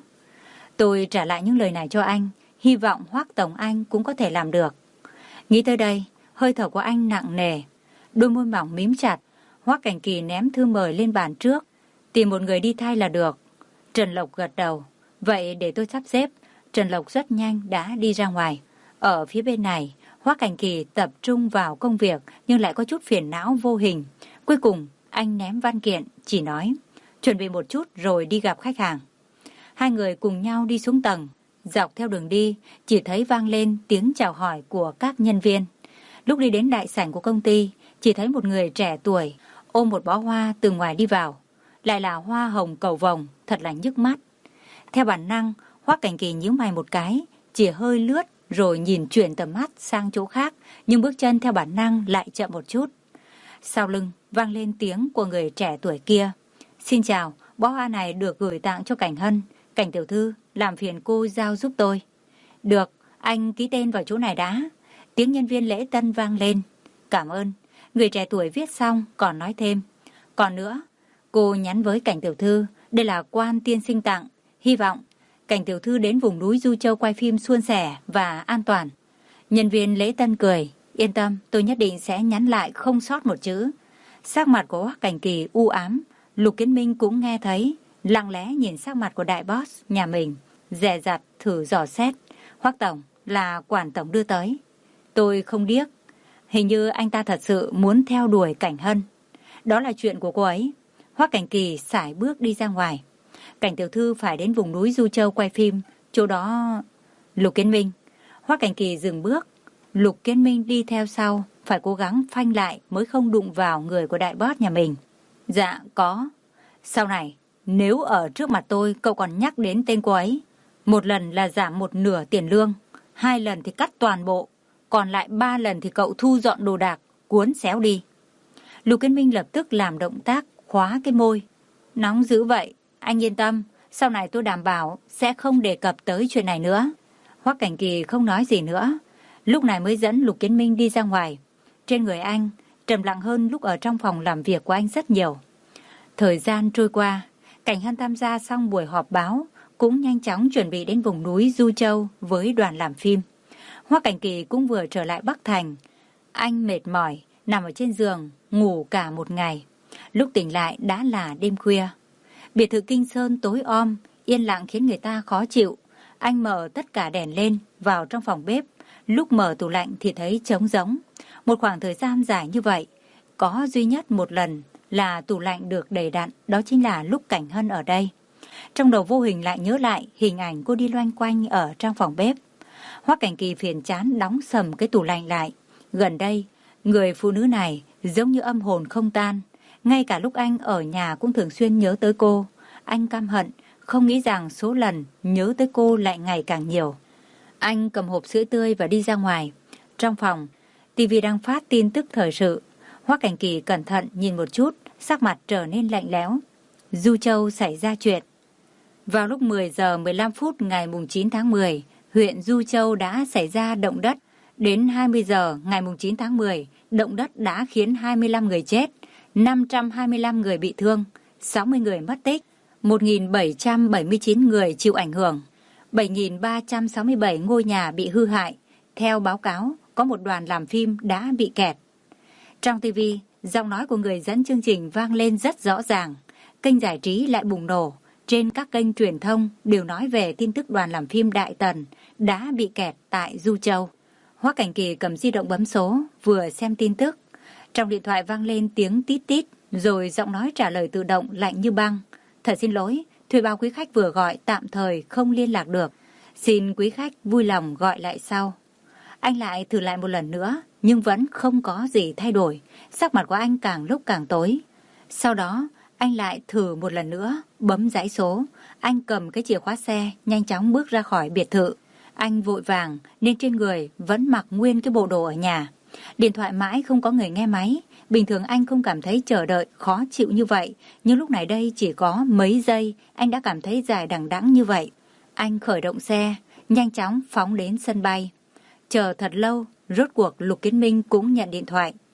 Speaker 1: Tôi trả lại những lời này cho anh, hy vọng Hoắc Tổng Anh cũng có thể làm được. Nghĩ tới đây, hơi thở của anh nặng nề, đôi môi mỏng mím chặt. Hoắc Cảnh Kỳ ném thư mời lên bàn trước, tìm một người đi thay là được. Trần Lộc gật đầu, vậy để tôi sắp xếp. Trần Lộc rất nhanh đã đi ra ngoài. Ở phía bên này, Hoắc Cảnh Kỳ tập trung vào công việc nhưng lại có chút phiền não vô hình. Cuối cùng, anh ném văn kiện, chỉ nói, chuẩn bị một chút rồi đi gặp khách hàng. Hai người cùng nhau đi xuống tầng. Dọc theo đường đi, chỉ thấy vang lên tiếng chào hỏi của các nhân viên. Lúc đi đến đại sảnh của công ty, chỉ thấy một người trẻ tuổi ôm một bó hoa từ ngoài đi vào. Lại là hoa hồng cầu vồng, thật là nhức mắt. Theo bản năng, Hoắc Cảnh Kỳ nhíu mày một cái, chỉ hơi lướt rồi nhìn chuyển tầm mắt sang chỗ khác, nhưng bước chân theo bản năng lại chậm một chút. Sau lưng vang lên tiếng của người trẻ tuổi kia. Xin chào, bó hoa này được gửi tặng cho Cảnh Hân. Cảnh tiểu thư, làm phiền cô giao giúp tôi. Được, anh ký tên vào chỗ này đã. Tiếng nhân viên lễ tân vang lên. Cảm ơn. Người trẻ tuổi viết xong còn nói thêm. Còn nữa, cô nhắn với Cảnh tiểu thư, đây là quan tiên sinh tặng. Hy vọng Cảnh tiểu thư đến vùng núi Du Châu quay phim suôn sẻ và an toàn. Nhân viên lễ tân cười. Yên tâm, tôi nhất định sẽ nhắn lại không sót một chữ. Sắc mặt của Hoắc Cảnh Kỳ u ám. Lục Kiến Minh cũng nghe thấy, lặng lẽ nhìn sắc mặt của đại boss nhà mình, dè dặt thử dò xét. Hoắc tổng, là quản tổng đưa tới. Tôi không điếc. Hình như anh ta thật sự muốn theo đuổi Cảnh Hân. Đó là chuyện của cô ấy. Hoắc Cảnh Kỳ sải bước đi ra ngoài. Cảnh tiểu thư phải đến vùng núi Du Châu quay phim, chỗ đó... Lục Kiến Minh. Hoắc Cảnh Kỳ dừng bước. Lục Kiến Minh đi theo sau, phải cố gắng phanh lại mới không đụng vào người của đại boss nhà mình. Dạ, có. Sau này, nếu ở trước mặt tôi cậu còn nhắc đến tên cô ấy, một lần là giảm một nửa tiền lương, hai lần thì cắt toàn bộ, còn lại ba lần thì cậu thu dọn đồ đạc, cuốn xéo đi. Lục Kiến Minh lập tức làm động tác khóa cái môi. Nóng dữ vậy, anh yên tâm, sau này tôi đảm bảo sẽ không đề cập tới chuyện này nữa. Hoắc Cảnh Kỳ không nói gì nữa, lúc này mới dẫn Lục Kiến Minh đi ra ngoài. Trên người anh trầm lặng hơn lúc ở trong phòng làm việc của anh rất nhiều. Thời gian trôi qua, Cảnh Hân tham gia xong buổi họp báo, cũng nhanh chóng chuẩn bị đến vùng núi Du Châu với đoàn làm phim. Hoắc Cảnh Kỳ cũng vừa trở lại Bắc Thành. Anh mệt mỏi, nằm ở trên giường, ngủ cả một ngày. Lúc tỉnh lại đã là đêm khuya. Biệt thự Kinh Sơn tối om, yên lặng khiến người ta khó chịu. Anh mở tất cả đèn lên, vào trong phòng bếp. Lúc mở tủ lạnh thì thấy trống rỗng. Một khoảng thời gian dài như vậy, có duy nhất một lần là tủ lạnh được đầy đặn, đó chính là lúc Cảnh Hân ở đây. Trong đầu vô hình lại nhớ lại hình ảnh cô đi loanh quanh ở trong phòng bếp. Hoắc Cảnh Kỳ phiền chán đóng sầm cái tủ lạnh lại. Gần đây, người phụ nữ này giống như âm hồn không tan. Ngay cả lúc anh ở nhà cũng thường xuyên nhớ tới cô. Anh căm hận, không nghĩ rằng số lần nhớ tới cô lại ngày càng nhiều. Anh cầm hộp sữa tươi và đi ra ngoài. Trong phòng, tivi đang phát tin tức thời sự. Hoắc Cảnh Kỳ cẩn thận nhìn một chút, sắc mặt trở nên lạnh lẽo. Du Châu xảy ra chuyện. Vào lúc mười giờ mười lăm phút ngày chín tháng mười, huyện Du Châu đã xảy ra động đất. Đến hai mươi giờ ngày chín tháng mười, động đất đã khiến hai mươi lăm người chết, năm trăm hai mươi lăm người bị thương, sáu mươi người mất tích, một nghìn bảy trăm bảy mươi chín người chịu ảnh hưởng, bảy nghìn ba trăm sáu mươi bảy ngôi nhà bị hư hại. Theo báo cáo, có một đoàn làm phim đã bị kẹt. Trong ti vi, giọng nói của người dẫn chương trình vang lên rất rõ ràng. Kênh giải trí lại bùng nổ. Trên các kênh truyền thông đều nói về tin tức đoàn làm phim Đại Tần đã bị kẹt tại Du Châu. Hoắc Cảnh Kỳ cầm di động bấm số, vừa xem tin tức. Trong điện thoại vang lên tiếng tít tít, rồi giọng nói trả lời tự động lạnh như băng. Thật xin lỗi, thuê bao quý khách vừa gọi tạm thời không liên lạc được. Xin quý khách vui lòng gọi lại sau. Anh lại thử lại một lần nữa, nhưng vẫn không có gì thay đổi. Sắc mặt của anh càng lúc càng tối. Sau đó, anh lại thử một lần nữa, bấm dãy số. Anh cầm cái chìa khóa xe, nhanh chóng bước ra khỏi biệt thự. Anh vội vàng, nên trên người vẫn mặc nguyên cái bộ đồ ở nhà. Điện thoại mãi không có người nghe máy. Bình thường anh không cảm thấy chờ đợi khó chịu như vậy. Nhưng lúc này đây chỉ có mấy giây, anh đã cảm thấy dài đằng đẵng như vậy. Anh khởi động xe, nhanh chóng phóng đến sân bay. Chờ thật lâu, rốt cuộc Lục Kiến Minh cũng nhận điện thoại.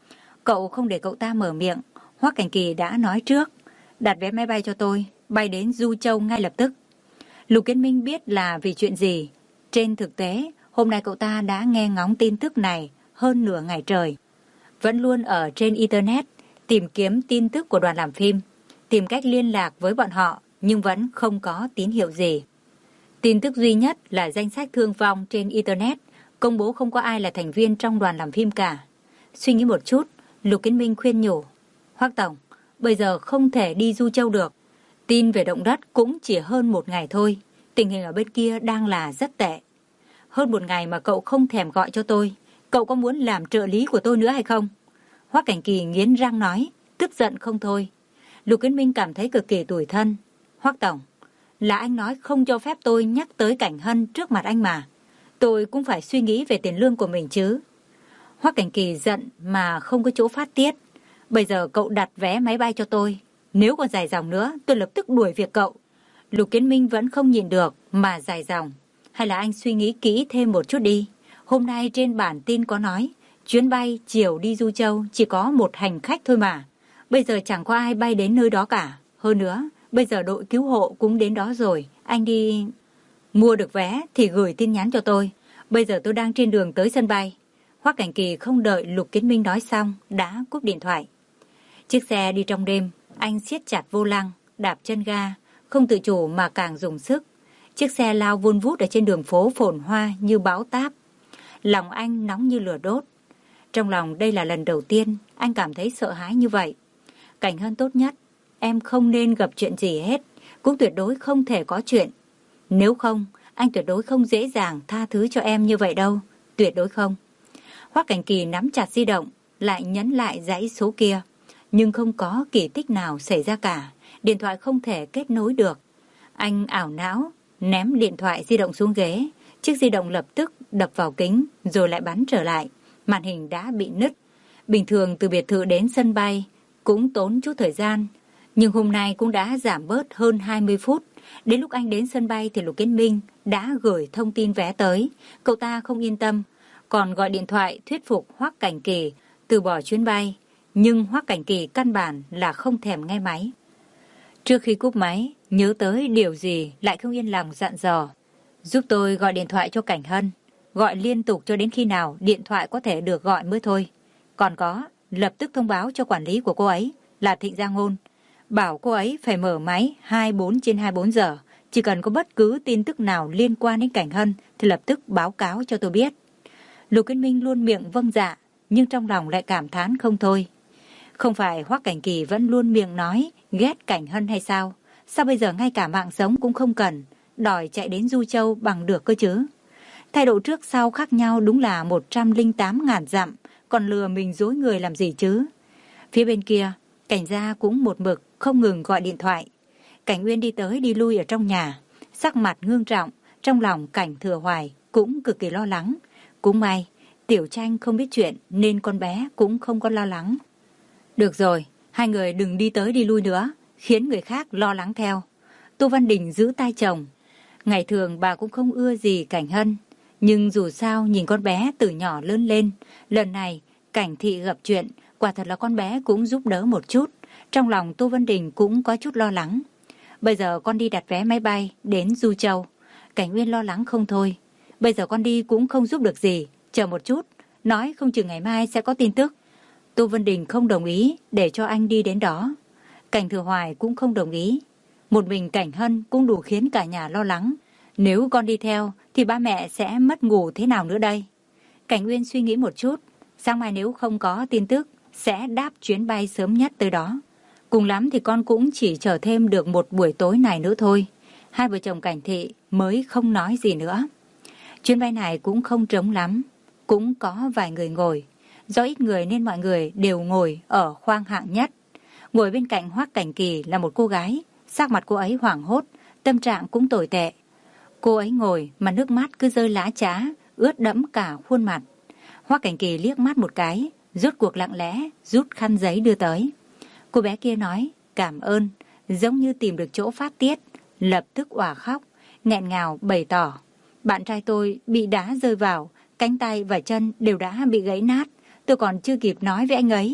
Speaker 1: Cậu không để cậu ta mở miệng, Hoắc Cảnh Kỳ đã nói trước, đặt vé máy bay cho tôi, bay đến Du Châu ngay lập tức. Lục Kiến Minh biết là vì chuyện gì. Trên thực tế, hôm nay cậu ta đã nghe ngóng tin tức này hơn nửa ngày trời. Vẫn luôn ở trên Internet tìm kiếm tin tức của đoàn làm phim, tìm cách liên lạc với bọn họ, nhưng vẫn không có tín hiệu gì. Tin tức duy nhất là danh sách thương vong trên Internet, công bố không có ai là thành viên trong đoàn làm phim cả. Suy nghĩ một chút, Lục Kiến Minh khuyên nhủ, Hoắc Tổng, bây giờ không thể đi Du Châu được. Tin về động đất cũng chỉ hơn một ngày thôi, tình hình ở bên kia đang là rất tệ. Hơn một ngày mà cậu không thèm gọi cho tôi, cậu có muốn làm trợ lý của tôi nữa hay không? Hoắc Cảnh Kỳ nghiến răng nói, tức giận không thôi. Lục Kiến Minh cảm thấy cực kỳ tủi thân. Hoắc Tổng, là anh nói không cho phép tôi nhắc tới Cảnh Hân trước mặt anh mà. Tôi cũng phải suy nghĩ về tiền lương của mình chứ. Hoắc Cảnh Kỳ giận mà không có chỗ phát tiết. Bây giờ cậu đặt vé máy bay cho tôi. Nếu còn dài dòng nữa, tôi lập tức đuổi việc cậu. Lục Kiến Minh vẫn không nhìn được mà dài dòng. Hay là anh suy nghĩ kỹ thêm một chút đi. Hôm nay trên bản tin có nói, chuyến bay chiều đi Du Châu chỉ có một hành khách thôi mà. Bây giờ chẳng có ai bay đến nơi đó cả. Hơn nữa, bây giờ đội cứu hộ cũng đến đó rồi. Anh đi... Mua được vé thì gửi tin nhắn cho tôi. Bây giờ tôi đang trên đường tới sân bay. Hoắc Cảnh Kỳ không đợi Lục Kiến Minh nói xong, đã cúp điện thoại. Chiếc xe đi trong đêm, anh siết chặt vô lăng, đạp chân ga, không tự chủ mà càng dùng sức. Chiếc xe lao vun vút ở trên đường phố phồn hoa như bão táp. Lòng anh nóng như lửa đốt. Trong lòng đây là lần đầu tiên anh cảm thấy sợ hãi như vậy. Cảnh Hân tốt nhất, em không nên gặp chuyện gì hết, cũng tuyệt đối không thể có chuyện. Nếu không, anh tuyệt đối không dễ dàng tha thứ cho em như vậy đâu, tuyệt đối không. Hoắc Cảnh Kỳ nắm chặt di động, lại nhấn lại dãy số kia, nhưng không có kỳ tích nào xảy ra cả, điện thoại không thể kết nối được. Anh ảo não, ném điện thoại di động xuống ghế, chiếc di động lập tức đập vào kính rồi lại bắn trở lại, màn hình đã bị nứt. Bình thường từ biệt thự đến sân bay cũng tốn chút thời gian, nhưng hôm nay cũng đã giảm bớt hơn hai mươi phút. Đến lúc anh đến sân bay thì Lục Kiến Minh đã gửi thông tin vé tới. Cậu ta không yên tâm, còn gọi điện thoại thuyết phục Hoắc Cảnh Kỳ từ bỏ chuyến bay. Nhưng Hoắc Cảnh Kỳ căn bản là không thèm nghe máy. Trước khi cúp máy, nhớ tới điều gì lại không yên lòng dặn dò. Giúp tôi gọi điện thoại cho Cảnh Hân. Gọi liên tục cho đến khi nào điện thoại có thể được gọi mới thôi. Còn có, lập tức thông báo cho quản lý của cô ấy là Thịnh Gia Ngôn. Bảo cô ấy phải mở máy hai mươi bốn trên hai mươi bốn giờ. Chỉ cần có bất cứ tin tức nào liên quan đến Cảnh Hân thì lập tức báo cáo cho tôi biết. Lục Kiến Minh luôn miệng vâng dạ, nhưng trong lòng lại cảm thán không thôi. Không phải Hoắc Cảnh Kỳ vẫn luôn miệng nói ghét Cảnh Hân hay sao? Sao bây giờ ngay cả mạng sống cũng không cần, đòi chạy đến Du Châu bằng được cơ chứ? Thái độ trước sau khác nhau đúng là một trăm lẻ tám ngàn dặm, còn lừa mình dối người làm gì chứ? Phía bên kia, Cảnh gia cũng một mực không ngừng gọi điện thoại. Cảnh Uyên đi tới đi lui ở trong nhà, sắc mặt ngưng trọng, trong lòng Cảnh Thừa Hoài cũng cực kỳ lo lắng. Cũng may, Tiểu Tranh không biết chuyện nên con bé cũng không có lo lắng. Được rồi, hai người đừng đi tới đi lui nữa, khiến người khác lo lắng theo. Tô Văn Đình giữ tay chồng. Ngày thường bà cũng không ưa gì Cảnh Hân, nhưng dù sao nhìn con bé từ nhỏ lớn lên, lần này Cảnh Thị gặp chuyện, quả thật là con bé cũng giúp đỡ một chút. Trong lòng Tô Văn Đình cũng có chút lo lắng. Bây giờ con đi đặt vé máy bay đến Du Châu. Cảnh Uyên lo lắng không thôi. Bây giờ con đi cũng không giúp được gì, chờ một chút, nói không chừng ngày mai sẽ có tin tức. Tô Văn Đình không đồng ý để cho anh đi đến đó. Cảnh Thừa Hoài cũng không đồng ý. Một mình Cảnh Hân cũng đủ khiến cả nhà lo lắng. Nếu con đi theo thì ba mẹ sẽ mất ngủ thế nào nữa đây? Cảnh Uyên suy nghĩ một chút. Sáng mai nếu không có tin tức sẽ đáp chuyến bay sớm nhất tới đó. Cùng lắm thì con cũng chỉ chờ thêm được một buổi tối này nữa thôi. Hai vợ chồng Cảnh Thị mới không nói gì nữa. Chuyến bay này cũng không trống lắm, cũng có vài người ngồi. Do ít người nên mọi người đều ngồi ở khoang hạng nhất. Ngồi bên cạnh Hoắc Cảnh Kỳ là một cô gái, sắc mặt cô ấy hoảng hốt, tâm trạng cũng tồi tệ. Cô ấy ngồi mà nước mắt cứ rơi lã chã, ướt đẫm cả khuôn mặt. Hoắc Cảnh Kỳ liếc mắt một cái, rút cuộc lặng lẽ rút khăn giấy đưa tới. Cô bé kia nói cảm ơn, giống như tìm được chỗ phát tiết, lập tức òa khóc, nghẹn ngào bày tỏ. Bạn trai tôi bị đá rơi vào, cánh tay và chân đều đã bị gãy nát. Tôi còn chưa kịp nói với anh ấy,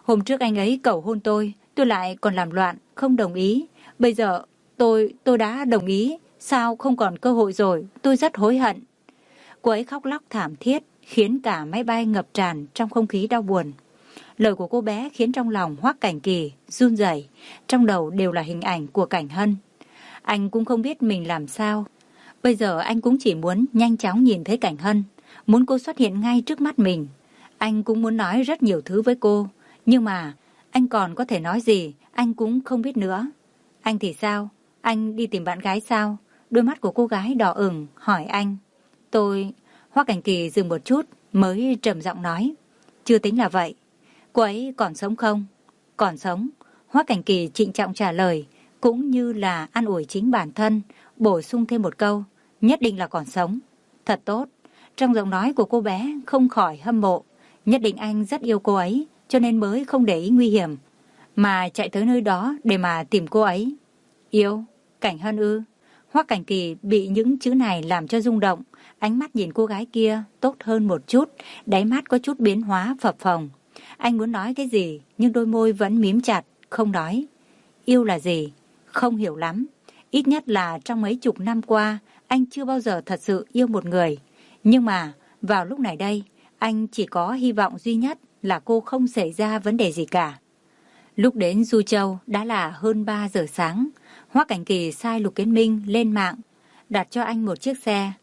Speaker 1: Hôm trước anh ấy cầu hôn tôi, tôi lại còn làm loạn, không đồng ý. Bây giờ tôi, tôi đã đồng ý, sao không còn cơ hội rồi, tôi rất hối hận. Cô ấy khóc lóc thảm thiết, khiến cả máy bay ngập tràn trong không khí đau buồn. Lời của cô bé khiến trong lòng Hoắc Cảnh Kỳ run rẩy, trong đầu đều là hình ảnh của Cảnh Hân. Anh cũng không biết mình làm sao. Bây giờ anh cũng chỉ muốn nhanh chóng nhìn thấy Cảnh Hân, muốn cô xuất hiện ngay trước mắt mình. Anh cũng muốn nói rất nhiều thứ với cô, nhưng mà anh còn có thể nói gì, anh cũng không biết nữa. Anh thì sao? Anh đi tìm bạn gái sao? Đôi mắt của cô gái đỏ ửng hỏi anh. Tôi... Hoắc Cảnh Kỳ dừng một chút mới trầm giọng nói. Chưa tính là vậy. Cô ấy còn sống không? Còn sống. Hoắc Cảnh Kỳ trịnh trọng trả lời, cũng như là an ủi chính bản thân, bổ sung thêm một câu. Nhất định là còn sống. Thật tốt. Trong giọng nói của cô bé không khỏi hâm mộ. Nhất định anh rất yêu cô ấy, cho nên mới không để ý nguy hiểm, mà chạy tới nơi đó để mà tìm cô ấy. Yêu? Cảnh Hân ư? Hoắc Cảnh Kỳ bị những chữ này làm cho rung động. Ánh mắt nhìn cô gái kia tốt hơn một chút, đáy mắt có chút biến hóa phập phồng. Anh muốn nói cái gì, nhưng đôi môi vẫn mím chặt, không nói. Yêu là gì? Không hiểu lắm. Ít nhất là trong mấy chục năm qua, anh chưa bao giờ thật sự yêu một người. Nhưng mà, vào lúc này đây, anh chỉ có hy vọng duy nhất là cô không xảy ra vấn đề gì cả. Lúc đến Du Châu đã là hơn ba giờ sáng. Hoắc Cảnh Kỳ sai Lục Kiến Minh lên mạng, đặt cho anh một chiếc xe.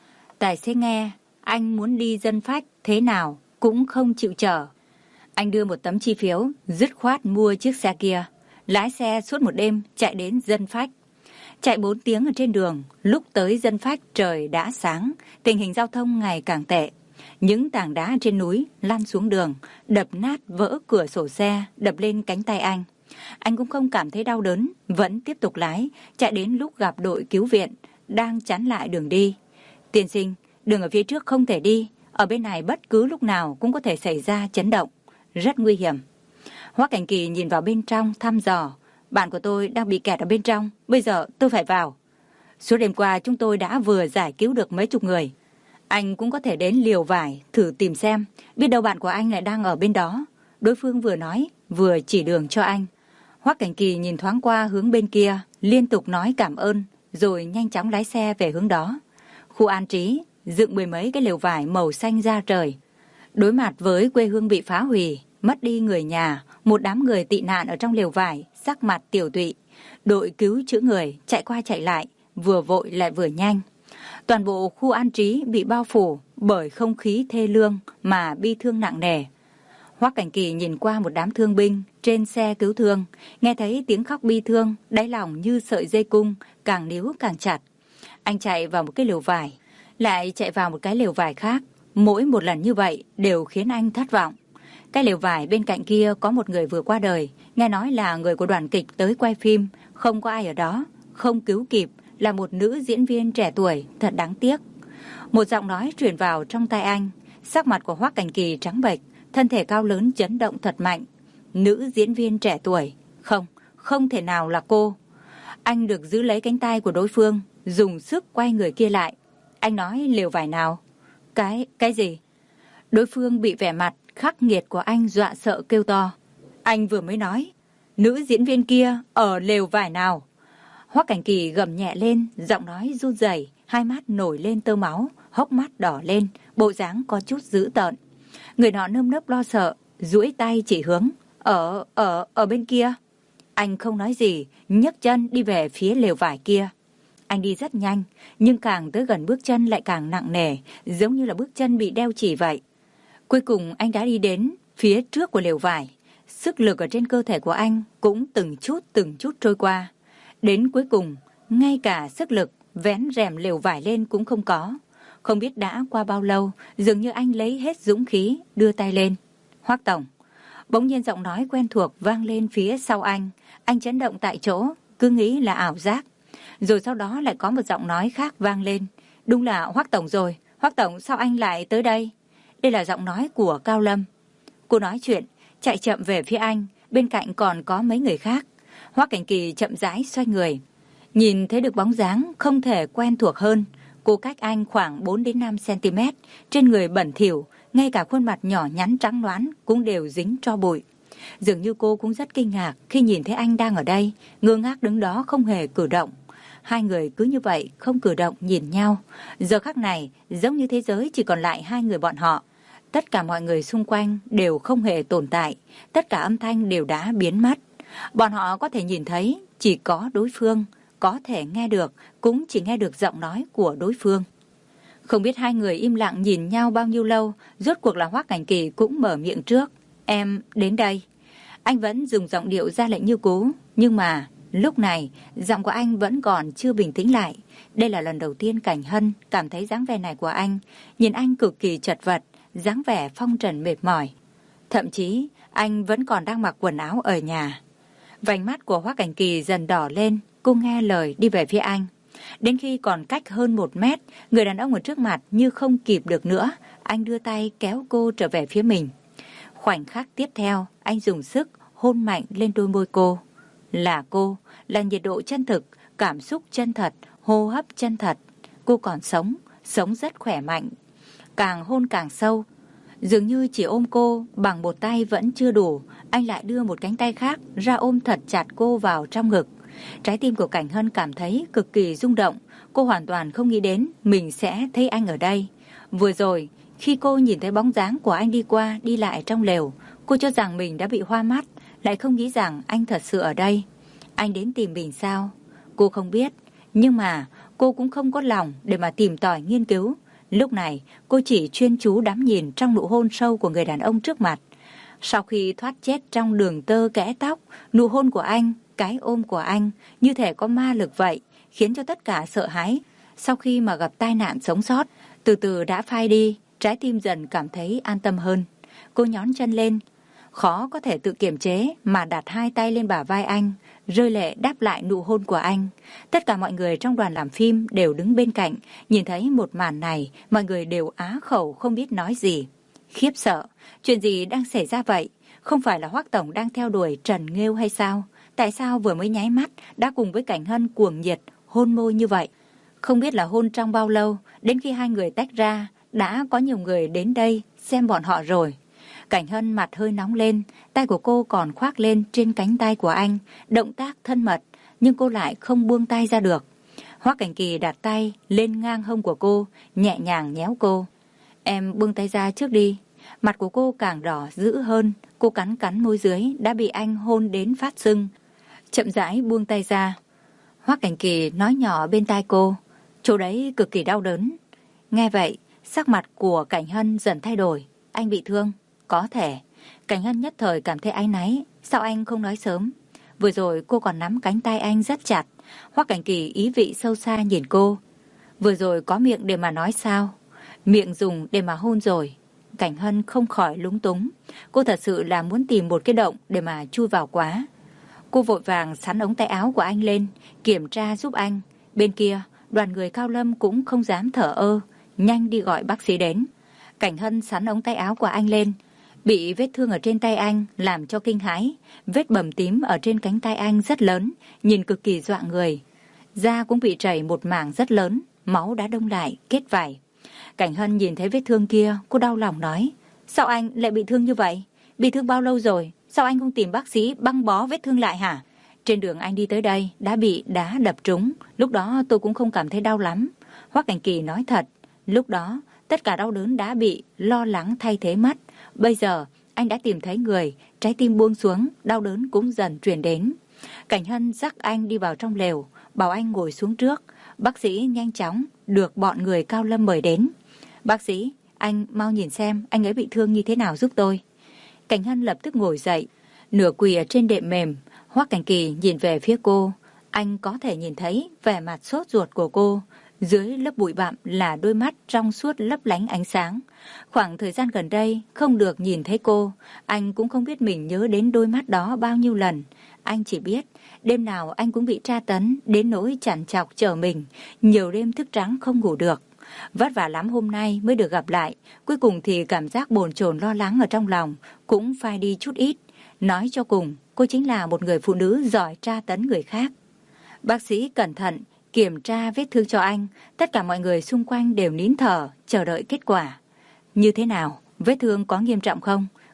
Speaker 1: Tài xế nghe, anh muốn đi Dân Phách thế nào cũng không chịu chở. Anh đưa một tấm chi phiếu, dứt khoát mua chiếc xe kia. Lái xe suốt một đêm chạy đến Dân Phách. Chạy bốn tiếng ở trên đường, lúc tới Dân Phách trời đã sáng, tình hình giao thông ngày càng tệ. Những tảng đá trên núi lăn xuống đường, đập nát vỡ cửa sổ xe, đập lên cánh tay anh. Anh cũng không cảm thấy đau đớn, vẫn tiếp tục lái, chạy đến lúc gặp đội cứu viện, đang chắn lại đường đi. Tiên sinh, đường ở phía trước không thể đi, ở bên này bất cứ lúc nào cũng có thể xảy ra chấn động, rất nguy hiểm. Hoắc Cảnh Kỳ nhìn vào bên trong thăm dò, bạn của tôi đang bị kẹt ở bên trong, bây giờ tôi phải vào. Suốt đêm qua chúng tôi đã vừa giải cứu được mấy chục người. Anh cũng có thể đến Liều Vải thử tìm xem, biết đâu bạn của anh lại đang ở bên đó. Đối phương vừa nói, vừa chỉ đường cho anh. Hoắc Cảnh Kỳ nhìn thoáng qua hướng bên kia, liên tục nói cảm ơn, rồi nhanh chóng lái xe về hướng đó. Khu an trí, dựng mười mấy cái lều vải màu xanh da trời. Đối mặt với quê hương bị phá hủy, mất đi người nhà, một đám người tị nạn ở trong lều vải, sắc mặt tiểu tụy. Đội cứu chữa người chạy qua chạy lại, vừa vội lại vừa nhanh. Toàn bộ khu an trí bị bao phủ bởi không khí thê lương mà bi thương nặng nề. Hoắc Cảnh Kỳ nhìn qua một đám thương binh trên xe cứu thương, nghe thấy tiếng khóc bi thương, đáy lòng như sợi dây cung, càng níu càng chặt. Anh chạy vào một cái lều vải, lại chạy vào một cái lều vải khác. Mỗi một lần như vậy đều khiến anh thất vọng. Cái lều vải bên cạnh kia có một người vừa qua đời, nghe nói là người của đoàn kịch tới quay phim, không có ai ở đó, không cứu kịp, là một nữ diễn viên trẻ tuổi, thật đáng tiếc. Một giọng nói truyền vào trong tai anh, sắc mặt của Hoắc Cảnh Kỳ trắng bệch, thân thể cao lớn chấn động thật mạnh. Nữ diễn viên trẻ tuổi, không, không thể nào là cô. Anh được giữ lấy cánh tay của đối phương, dùng sức quay người kia lại. Anh nói lều vải nào? Cái, cái gì? Đối phương bị vẻ mặt khắc nghiệt của anh dọa sợ kêu to. Anh vừa mới nói, nữ diễn viên kia ở lều vải nào? Hoắc Cảnh Kỳ gầm nhẹ lên, giọng nói run rẩy, hai mắt nổi lên tơ máu, hốc mắt đỏ lên, bộ dáng có chút dữ tợn. Người nọ nơm nớp lo sợ, duỗi tay chỉ hướng, ở, ở, ở bên kia. Anh không nói gì, nhấc chân đi về phía lều vải kia. Anh đi rất nhanh, nhưng càng tới gần bước chân lại càng nặng nề, giống như là bước chân bị đeo chỉ vậy. Cuối cùng anh đã đi đến phía trước của lều vải. Sức lực ở trên cơ thể của anh cũng từng chút từng chút trôi qua. Đến cuối cùng, ngay cả sức lực vén rèm lều vải lên cũng không có. Không biết đã qua bao lâu, dường như anh lấy hết dũng khí, đưa tay lên. Hoắc tổng. Bỗng nhiên giọng nói quen thuộc vang lên phía sau anh. Anh chấn động tại chỗ, cứ nghĩ là ảo giác. Rồi sau đó lại có một giọng nói khác vang lên. Đúng là Hoắc tổng rồi. Hoắc tổng, sao anh lại tới đây? Đây là giọng nói của Cao Lâm. Cô nói chuyện, chạy chậm về phía anh, bên cạnh còn có mấy người khác. Hoắc Cảnh Kỳ chậm rãi xoay người, nhìn thấy được bóng dáng không thể quen thuộc hơn. Cô cách anh khoảng bốn đến năm xăng-ti-mét, trên người bẩn thỉu, ngay cả khuôn mặt nhỏ nhắn trắng nõn cũng đều dính tro bụi. Dường như cô cũng rất kinh ngạc khi nhìn thấy anh đang ở đây, ngơ ngác đứng đó không hề cử động. Hai người cứ như vậy không cử động nhìn nhau. Giờ khắc này giống như thế giới chỉ còn lại hai người bọn họ. Tất cả mọi người xung quanh đều không hề tồn tại. Tất cả âm thanh đều đã biến mất. Bọn họ có thể nhìn thấy chỉ có đối phương, có thể nghe được cũng chỉ nghe được giọng nói của đối phương. Không biết hai người im lặng nhìn nhau bao nhiêu lâu, rốt cuộc là Hoắc Cảnh Kỳ cũng mở miệng trước. Em đến đây. Anh vẫn dùng giọng điệu ra lệnh như cũ, nhưng mà lúc này giọng của anh vẫn còn chưa bình tĩnh lại. Đây là lần đầu tiên Cảnh Hân cảm thấy dáng vẻ này của anh, nhìn anh cực kỳ chật vật, dáng vẻ phong trần mệt mỏi. Thậm chí anh vẫn còn đang mặc quần áo ở nhà. Vành mắt của Hoắc Cảnh Kỳ dần đỏ lên, cô nghe lời đi về phía anh. Đến khi còn cách hơn một mét, người đàn ông ở trước mặt như không kịp được nữa, anh đưa tay kéo cô trở về phía mình. Khoảnh khắc tiếp theo, anh dùng sức hôn mạnh lên đôi môi cô. Là cô, là nhiệt độ chân thực, cảm xúc chân thật, hô hấp chân thật. Cô còn sống, sống rất khỏe mạnh. Càng hôn càng sâu. Dường như chỉ ôm cô bằng một tay vẫn chưa đủ, anh lại đưa một cánh tay khác ra ôm thật chặt cô vào trong ngực. Trái tim của Cảnh Hân cảm thấy cực kỳ rung động. Cô hoàn toàn không nghĩ đến mình sẽ thấy anh ở đây. Vừa rồi, khi cô nhìn thấy bóng dáng của anh đi qua đi lại trong lều, cô cho rằng mình đã bị hoa mắt, lại không nghĩ rằng anh thật sự ở đây. Anh đến tìm mình sao? Cô không biết, nhưng mà cô cũng không có lòng để mà tìm tòi nghiên cứu. Lúc này, cô chỉ chuyên chú đắm nhìn trong nụ hôn sâu của người đàn ông trước mặt. Sau khi thoát chết trong đường tơ kẽ tóc, nụ hôn của anh, cái ôm của anh như thể có ma lực vậy, khiến cho tất cả sợ hãi. Sau khi mà gặp tai nạn sống sót, từ từ đã phai đi, trái tim dần cảm thấy an tâm hơn. Cô nhón chân lên, khó có thể tự kiềm chế mà đặt hai tay lên bả vai anh, rơi lệ đáp lại nụ hôn của anh. Tất cả mọi người trong đoàn làm phim đều đứng bên cạnh, nhìn thấy một màn này, mọi người đều á khẩu không biết nói gì. Khiếp sợ, chuyện gì đang xảy ra vậy? Không phải là Hoắc Tổng đang theo đuổi Trần Nghêu hay sao? Tại sao vừa mới nháy mắt đã cùng với Cảnh Hân cuồng nhiệt hôn môi như vậy? Không biết là hôn trong bao lâu, đến khi hai người tách ra, đã có nhiều người đến đây xem bọn họ rồi. Cảnh Hân mặt hơi nóng lên, tay của cô còn khoác lên trên cánh tay của anh, động tác thân mật, nhưng cô lại không buông tay ra được. Hoắc Cảnh Kỳ đặt tay lên ngang hông của cô, nhẹ nhàng nhéo cô. Em buông tay ra trước đi. Mặt của cô càng đỏ dữ hơn, cô cắn cắn môi dưới đã bị anh hôn đến phát sưng. Chậm rãi buông tay ra. Hoắc Cảnh Kỳ nói nhỏ bên tai cô, chỗ đấy cực kỳ đau đớn. Nghe vậy, sắc mặt của Cảnh Hân dần thay đổi. Anh bị thương? Có thể. Cảnh Hân nhất thời cảm thấy áy náy. Sao anh không nói sớm? Vừa rồi cô còn nắm cánh tay anh rất chặt. Hoắc Cảnh Kỳ ý vị sâu xa nhìn cô. Vừa rồi có miệng để mà nói sao? Miệng dùng để mà hôn rồi. Cảnh Hân không khỏi lúng túng. Cô thật sự là muốn tìm một cái động để mà chui vào quá. Cô vội vàng xắn ống tay áo của anh lên, kiểm tra giúp anh. Bên kia, đoàn người Cao Lâm cũng không dám thở ơ, nhanh đi gọi bác sĩ đến. Cảnh Hân xắn ống tay áo của anh lên, bị vết thương ở trên tay anh làm cho kinh hãi. Vết bầm tím ở trên cánh tay anh rất lớn, nhìn cực kỳ dọa người. Da cũng bị chảy một mảng rất lớn, máu đã đông lại, kết vảy. Cảnh Hân nhìn thấy vết thương kia, cô đau lòng nói, sao anh lại bị thương như vậy? Bị thương bao lâu rồi? Sao anh không tìm bác sĩ băng bó vết thương lại hả? Trên đường anh đi tới đây đã bị đá đập trúng, lúc đó tôi cũng không cảm thấy đau lắm. Hoắc Cảnh Kỳ nói thật, lúc đó tất cả đau đớn đã bị lo lắng thay thế mất. Bây giờ anh đã tìm thấy người, trái tim buông xuống, đau đớn cũng dần truyền đến. Cảnh Hân dắt anh đi vào trong lều, bảo anh ngồi xuống trước. Bác sĩ nhanh chóng được bọn người Cao Lâm mời đến. Bác sĩ, anh mau nhìn xem anh ấy bị thương như thế nào giúp tôi. Cảnh Hân lập tức ngồi dậy, nửa quỳ ở trên đệm mềm. Hoắc Cảnh Kỳ nhìn về phía cô, anh có thể nhìn thấy vẻ mặt sốt ruột của cô. Dưới lớp bụi bặm là đôi mắt trong suốt lấp lánh ánh sáng. Khoảng thời gian gần đây không được nhìn thấy cô, anh cũng không biết mình nhớ đến đôi mắt đó bao nhiêu lần. Anh chỉ biết đêm nào anh cũng bị tra tấn đến nỗi chằn chọc chờ mình, nhiều đêm thức trắng không ngủ được. Vất vả lắm hôm nay mới được gặp lại, cuối cùng thì cảm giác bồn chồn lo lắng ở trong lòng cũng phai đi chút ít. Nói cho cùng, cô chính là một người phụ nữ giỏi tra tấn người khác. Bác sĩ cẩn thận kiểm tra vết thương cho anh, tất cả mọi người xung quanh đều nín thở chờ đợi kết quả. Như thế nào? Vết thương có nghiêm trọng không?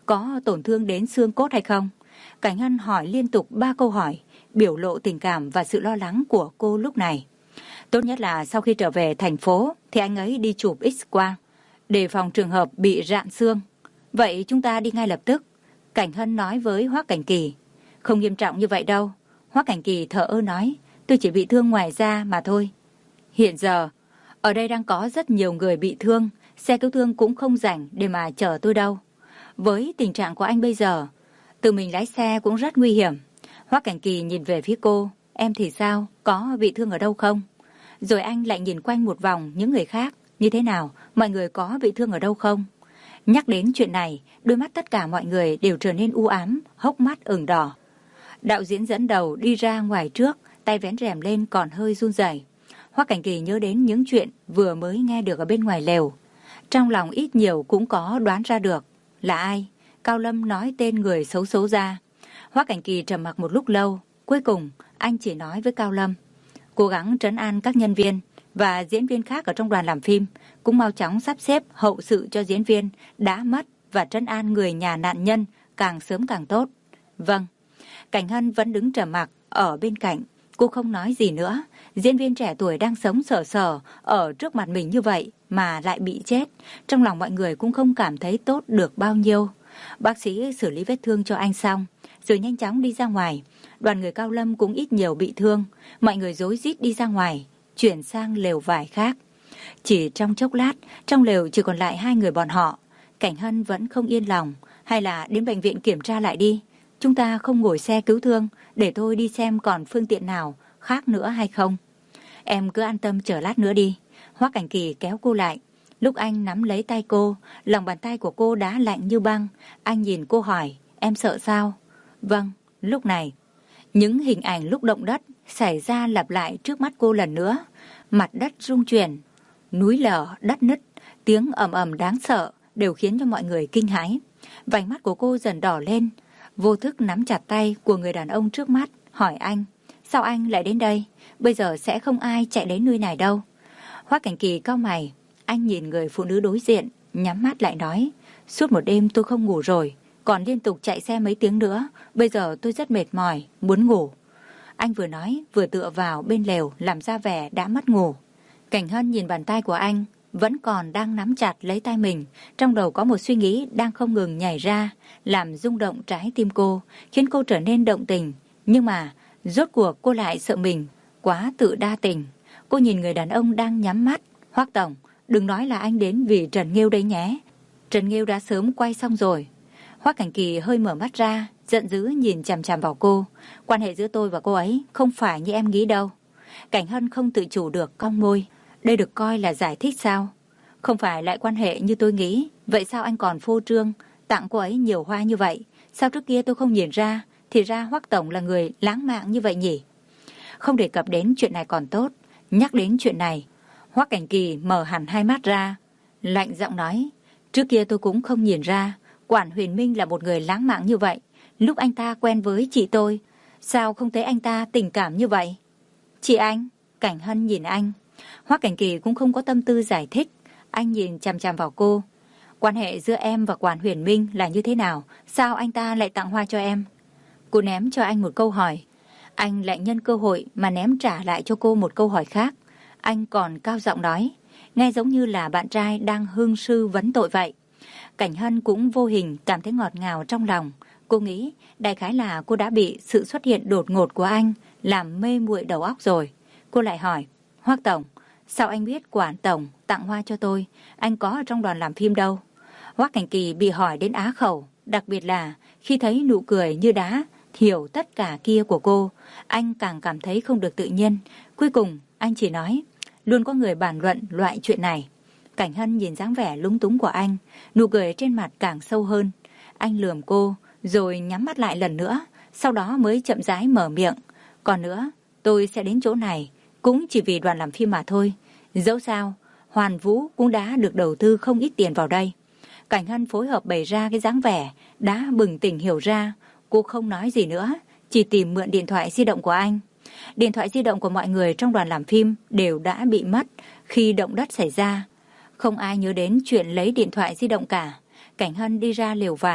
Speaker 1: Có tổn thương đến xương cốt hay không? Cảnh Hân hỏi liên tục ba câu hỏi, biểu lộ tình cảm và sự lo lắng của cô lúc này. Tốt nhất là sau khi trở về thành phố thì anh ấy đi chụp X-quang, đề phòng trường hợp bị rạn xương. Vậy chúng ta đi ngay lập tức, Cảnh Hân nói với Hoắc Cảnh Kỳ. Không nghiêm trọng như vậy đâu. Hoắc Cảnh Kỳ thở ơ nói, tôi chỉ bị thương ngoài da mà thôi. Hiện giờ, ở đây đang có rất nhiều người bị thương, xe cứu thương cũng không rảnh để mà chở tôi đâu. Với tình trạng của anh bây giờ, tự mình lái xe cũng rất nguy hiểm. Hoắc Cảnh Kỳ nhìn về phía cô, em thì sao, có bị thương ở đâu không? Rồi anh lại nhìn quanh một vòng những người khác, như thế nào, mọi người có bị thương ở đâu không? Nhắc đến chuyện này, đôi mắt tất cả mọi người đều trở nên u ám, hốc mắt ửng đỏ. Đạo diễn dẫn đầu đi ra ngoài trước, tay vén rèm lên còn hơi run rẩy. Hoắc Cảnh Kỳ nhớ đến những chuyện vừa mới nghe được ở bên ngoài lều. Trong lòng ít nhiều cũng có đoán ra được. Là ai? Cao Lâm nói tên người xấu xấu ra. Hoắc Cảnh Kỳ trầm mặc một lúc lâu. Cuối cùng, anh chỉ nói với Cao Lâm. Cố gắng trấn an các nhân viên và diễn viên khác ở trong đoàn làm phim. Cũng mau chóng sắp xếp hậu sự cho diễn viên đã mất và trấn an người nhà nạn nhân càng sớm càng tốt. Vâng. Cảnh Hân vẫn đứng trầm mặc ở bên cạnh. Cô không nói gì nữa. Diễn viên trẻ tuổi đang sống sờ sờ ở trước mặt mình như vậy mà lại bị chết. Trong lòng mọi người cũng không cảm thấy tốt được bao nhiêu. Bác sĩ xử lý vết thương cho anh xong, rồi nhanh chóng đi ra ngoài. Đoàn người Cao Lâm cũng ít nhiều bị thương. Mọi người rối rít đi ra ngoài, chuyển sang lều vải khác. Chỉ trong chốc lát, trong lều chỉ còn lại hai người bọn họ. Cảnh Hân vẫn không yên lòng. Hay là đến bệnh viện kiểm tra lại đi. Chúng ta không ngồi xe cứu thương, để tôi đi xem còn phương tiện nào khác nữa hay không. Em cứ an tâm chờ lát nữa đi. Hoắc Cảnh Kỳ kéo cô lại. Lúc anh nắm lấy tay cô, lòng bàn tay của cô đã lạnh như băng. Anh nhìn cô hỏi, em sợ sao? Vâng, lúc này. Những hình ảnh lúc động đất xảy ra lặp lại trước mắt cô lần nữa. Mặt đất rung chuyển, núi lở, đất nứt, tiếng ầm ầm đáng sợ đều khiến cho mọi người kinh hãi. Vành mắt của cô dần đỏ lên, vô thức nắm chặt tay của người đàn ông trước mắt, hỏi anh, sao anh lại đến đây? Bây giờ sẽ không ai chạy đến nơi này đâu. Hoắc Cảnh Kỳ cau mày, anh nhìn người phụ nữ đối diện, nhắm mắt lại nói, suốt một đêm tôi không ngủ rồi, còn liên tục chạy xe mấy tiếng nữa, bây giờ tôi rất mệt mỏi, muốn ngủ. Anh vừa nói, vừa tựa vào bên lều làm ra vẻ đã mất ngủ. Cảnh Hân nhìn bàn tay của anh, vẫn còn đang nắm chặt lấy tay mình, trong đầu có một suy nghĩ đang không ngừng nhảy ra, làm rung động trái tim cô, khiến cô trở nên động tình. Nhưng mà, rốt cuộc cô lại sợ mình, quá tự đa tình. Cô nhìn người đàn ông đang nhắm mắt, Hoắc tổng, đừng nói là anh đến vì Trần Nghêu đấy nhé. Trần Nghêu đã sớm quay xong rồi. Hoắc Cảnh Kỳ hơi mở mắt ra, giận dữ nhìn chằm chằm vào cô. Quan hệ giữa tôi và cô ấy không phải như em nghĩ đâu. Cảnh Hân không tự chủ được cong môi. Đây được coi là giải thích sao? Không phải lại quan hệ như tôi nghĩ. Vậy sao anh còn phô trương tặng cô ấy nhiều hoa như vậy? Sao trước kia tôi không nhìn ra? Thì ra Hoắc tổng là người lãng mạn như vậy nhỉ? Không đề cập đến chuyện này còn tốt. Nhắc đến chuyện này, Hoắc Cảnh Kỳ mở hẳn hai mắt ra, lạnh giọng nói, trước kia tôi cũng không nhìn ra Quản Huyền Minh là một người lãng mạn như vậy. Lúc anh ta quen với chị tôi, sao không thấy anh ta tình cảm như vậy? Chị anh, Cảnh Hân nhìn anh. Hoắc Cảnh Kỳ cũng không có tâm tư giải thích. Anh nhìn chằm chằm vào cô. Quan hệ giữa em và Quản Huyền Minh là như thế nào? Sao anh ta lại tặng hoa cho em? Cô ném cho anh một câu hỏi. Anh lại nhân cơ hội mà ném trả lại cho cô một câu hỏi khác. Anh còn cao giọng nói, nghe giống như là bạn trai đang hương sư vấn tội vậy. Cảnh Hân cũng vô hình cảm thấy ngọt ngào trong lòng. Cô nghĩ đại khái là cô đã bị sự xuất hiện đột ngột của anh làm mê muội đầu óc rồi. Cô lại hỏi, Hoắc tổng, sao anh biết Quản tổng tặng hoa cho tôi? Anh có ở trong đoàn làm phim đâu? Hoắc Cảnh Kỳ bị hỏi đến á khẩu, đặc biệt là khi thấy nụ cười như đá hiểu tất cả kia của cô, anh càng cảm thấy không được tự nhiên. Cuối cùng anh chỉ nói, luôn có người bàn luận loại chuyện này. Cảnh Hân nhìn dáng vẻ lúng túng của anh, nụ cười trên mặt càng sâu hơn. Anh lườm cô, rồi nhắm mắt lại lần nữa, sau đó mới chậm rãi mở miệng. Còn nữa, tôi sẽ đến chỗ này, cũng chỉ vì đoàn làm phim mà thôi. Dẫu sao, Hoàn Vũ cũng đã được đầu tư không ít tiền vào đây. Cảnh Hân phối hợp bày ra cái dáng vẻ, đã bừng tỉnh hiểu ra. Cô không nói gì nữa, chỉ tìm mượn điện thoại di động của anh. Điện thoại di động của mọi người trong đoàn làm phim đều đã bị mất khi động đất xảy ra. Không ai nhớ đến chuyện lấy điện thoại di động cả. Cảnh Hân đi ra lều vải,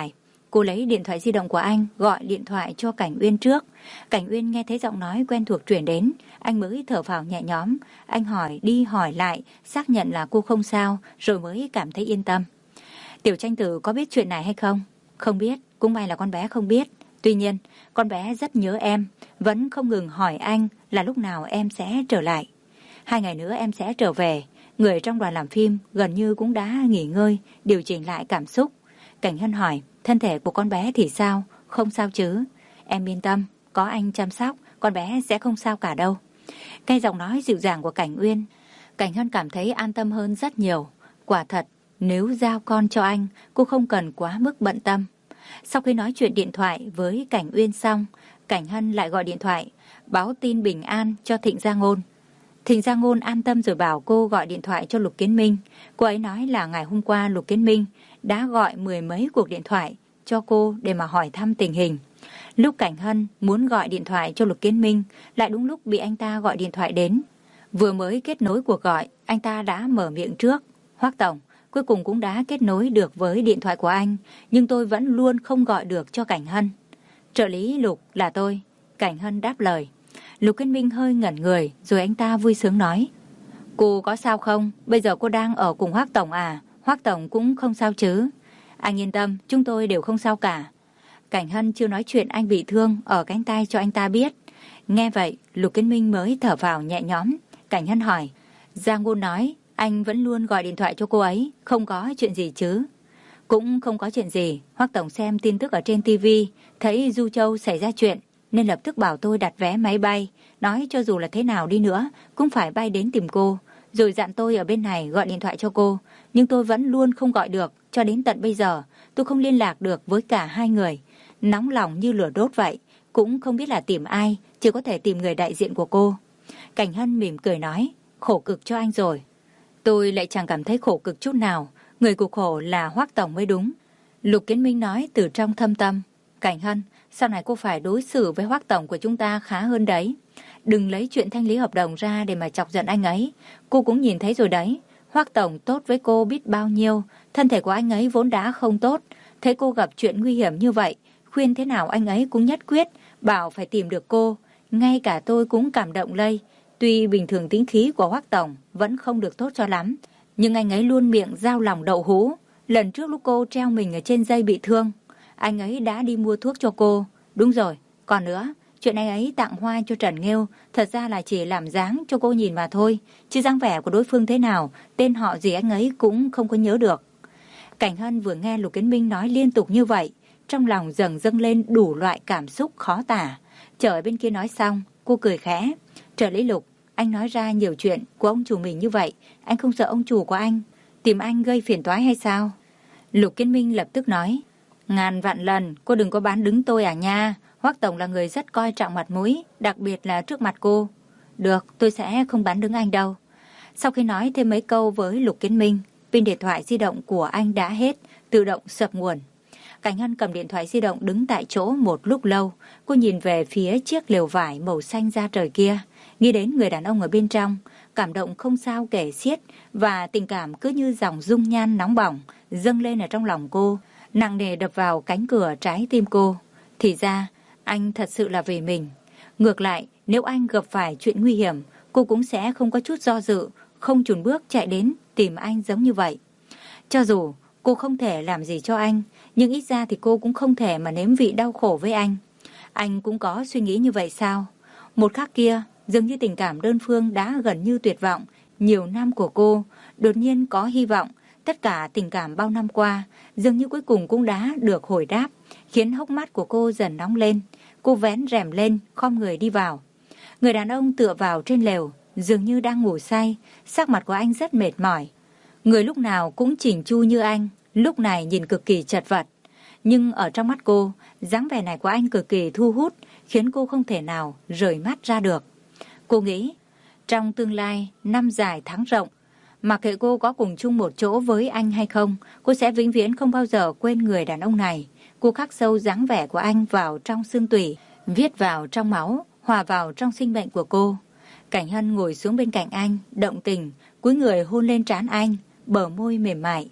Speaker 1: Cô lấy điện thoại di động của anh, gọi điện thoại cho Cảnh Uyên trước. Cảnh Uyên nghe thấy giọng nói quen thuộc truyền đến, anh mới thở phào nhẹ nhõm. Anh hỏi đi hỏi lại, xác nhận là cô không sao, rồi mới cảm thấy yên tâm. Tiểu Tranh Tử có biết chuyện này hay không? Không biết, cũng may là con bé không biết. Tuy nhiên, con bé rất nhớ em, vẫn không ngừng hỏi anh là lúc nào em sẽ trở lại. Hai ngày nữa em sẽ trở về. Người trong đoàn làm phim gần như cũng đã nghỉ ngơi, điều chỉnh lại cảm xúc. Cảnh Hân hỏi, thân thể của con bé thì sao? Không sao chứ? Em yên tâm, có anh chăm sóc, con bé sẽ không sao cả đâu. Cái giọng nói dịu dàng của Cảnh Uyên, Cảnh Hân cảm thấy an tâm hơn rất nhiều. Quả thật, nếu giao con cho anh, cô không cần quá mức bận tâm. Sau khi nói chuyện điện thoại với Cảnh Uyên xong, Cảnh Hân lại gọi điện thoại, báo tin bình an cho Thịnh Gia Ngôn. Thịnh Gia Ngôn an tâm rồi bảo cô gọi điện thoại cho Lục Kiến Minh. Cô ấy nói là ngày hôm qua Lục Kiến Minh đã gọi mười mấy cuộc điện thoại cho cô để mà hỏi thăm tình hình. Lúc Cảnh Hân muốn gọi điện thoại cho Lục Kiến Minh, lại đúng lúc bị anh ta gọi điện thoại đến. Vừa mới kết nối cuộc gọi, anh ta đã mở miệng trước. Hoắc tổng, cuối cùng cũng đã kết nối được với điện thoại của anh, nhưng tôi vẫn luôn không gọi được cho Cảnh Hân. Trợ lý Lục là tôi. Cảnh Hân đáp lời. Lục Kiến Minh hơi ngẩn người, rồi anh ta vui sướng nói. Cô có sao không? Bây giờ cô đang ở cùng Hoắc tổng à? Hoắc tổng cũng không sao chứ? Anh yên tâm, chúng tôi đều không sao cả. Cảnh Hân chưa nói chuyện anh bị thương ở cánh tay cho anh ta biết. Nghe vậy, Lục Kiến Minh mới thở vào nhẹ nhõm. Cảnh Hân hỏi, Giang Ngôn nói anh vẫn luôn gọi điện thoại cho cô ấy, không có chuyện gì chứ? Cũng không có chuyện gì. Hoắc tổng xem tin tức ở trên ti vi, thấy Du Châu xảy ra chuyện, nên lập tức bảo tôi đặt vé máy bay, nói cho dù là thế nào đi nữa cũng phải bay đến tìm cô, rồi dặn tôi ở bên này gọi điện thoại cho cô. Nhưng tôi vẫn luôn không gọi được, cho đến tận bây giờ tôi không liên lạc được với cả hai người. Nóng lòng như lửa đốt vậy, cũng không biết là tìm ai, chỉ có thể tìm người đại diện của cô. Cảnh Hân mỉm cười nói, khổ cực cho anh rồi. Tôi lại chẳng cảm thấy khổ cực chút nào, người cực khổ là Hoắc tổng mới đúng. Lục Kiến Minh nói từ trong thâm tâm. Cảnh Hân, sau này cô phải đối xử với Hoắc tổng của chúng ta khá hơn đấy. Đừng lấy chuyện thanh lý hợp đồng ra để mà chọc giận anh ấy. Cô cũng nhìn thấy rồi đấy, Hoắc tổng tốt với cô biết bao nhiêu, thân thể của anh ấy vốn đã không tốt. Thấy cô gặp chuyện nguy hiểm như vậy, khuyên thế nào anh ấy cũng nhất quyết, bảo phải tìm được cô. Ngay cả tôi cũng cảm động lây. Tuy bình thường tính khí của Hoắc tổng vẫn không được tốt cho lắm, nhưng anh ấy luôn miệng dao lòng đậu hũ. Lần trước lúc cô treo mình ở trên dây bị thương, anh ấy đã đi mua thuốc cho cô. Đúng rồi, còn nữa, chuyện anh ấy tặng hoa cho Trần Nghêu thật ra là chỉ làm dáng cho cô nhìn mà thôi, chứ dáng vẻ của đối phương thế nào, tên họ gì anh ấy cũng không có nhớ được. Cảnh Hân vừa nghe Lục Kiến Minh nói liên tục như vậy, trong lòng dần dâng lên đủ loại cảm xúc khó tả. Chờ ở bên kia nói xong, cô cười khẽ. Trợ lý Lục, anh nói ra nhiều chuyện của ông chủ mình như vậy, anh không sợ ông chủ của anh tìm anh gây phiền toái hay sao? Lục Kiến Minh lập tức nói, ngàn vạn lần cô đừng có bán đứng tôi à nha. Hoắc tổng là người rất coi trọng mặt mũi, đặc biệt là trước mặt cô. Được, tôi sẽ không bán đứng anh đâu. Sau khi nói thêm mấy câu với Lục Kiến Minh, pin điện thoại di động của anh đã hết, tự động sập nguồn. Cảnh Hân cầm điện thoại di động đứng tại chỗ một lúc lâu. Cô nhìn về phía chiếc lều vải màu xanh da trời kia, nghĩ đến người đàn ông ở bên trong, cảm động không sao kể xiết, và tình cảm cứ như dòng dung nhan nóng bỏng dâng lên ở trong lòng cô, nặng nề đập vào cánh cửa trái tim cô. Thì ra anh thật sự là vì mình. Ngược lại, nếu anh gặp phải chuyện nguy hiểm, cô cũng sẽ không có chút do dự, không chùn bước chạy đến tìm anh giống như vậy. Cho dù cô không thể làm gì cho anh, nhưng ít ra thì cô cũng không thể mà nếm vị đau khổ với anh. Anh cũng có suy nghĩ như vậy sao? Một khắc kia, dường như tình cảm đơn phương đã gần như tuyệt vọng nhiều năm của cô, đột nhiên có hy vọng. Tất cả tình cảm bao năm qua dường như cuối cùng cũng đã được hồi đáp, khiến hốc mắt của cô dần nóng lên. Cô vén rèm lên, khom người đi vào. Người đàn ông tựa vào trên lều, dường như đang ngủ say. Sắc mặt của anh rất mệt mỏi. Người lúc nào cũng chỉnh chu như anh, lúc này nhìn cực kỳ chật vật. Nhưng ở trong mắt cô, dáng vẻ này của anh cực kỳ thu hút, khiến cô không thể nào rời mắt ra được. Cô nghĩ, trong tương lai, năm dài tháng rộng, mặc kệ cô có cùng chung một chỗ với anh hay không, cô sẽ vĩnh viễn không bao giờ quên người đàn ông này. Cô khắc sâu dáng vẻ của anh vào trong xương tủy, viết vào trong máu, hòa vào trong sinh mệnh của cô. Cảnh Hân ngồi xuống bên cạnh anh, động tình, cúi người hôn lên trán anh, bờ môi mềm mại.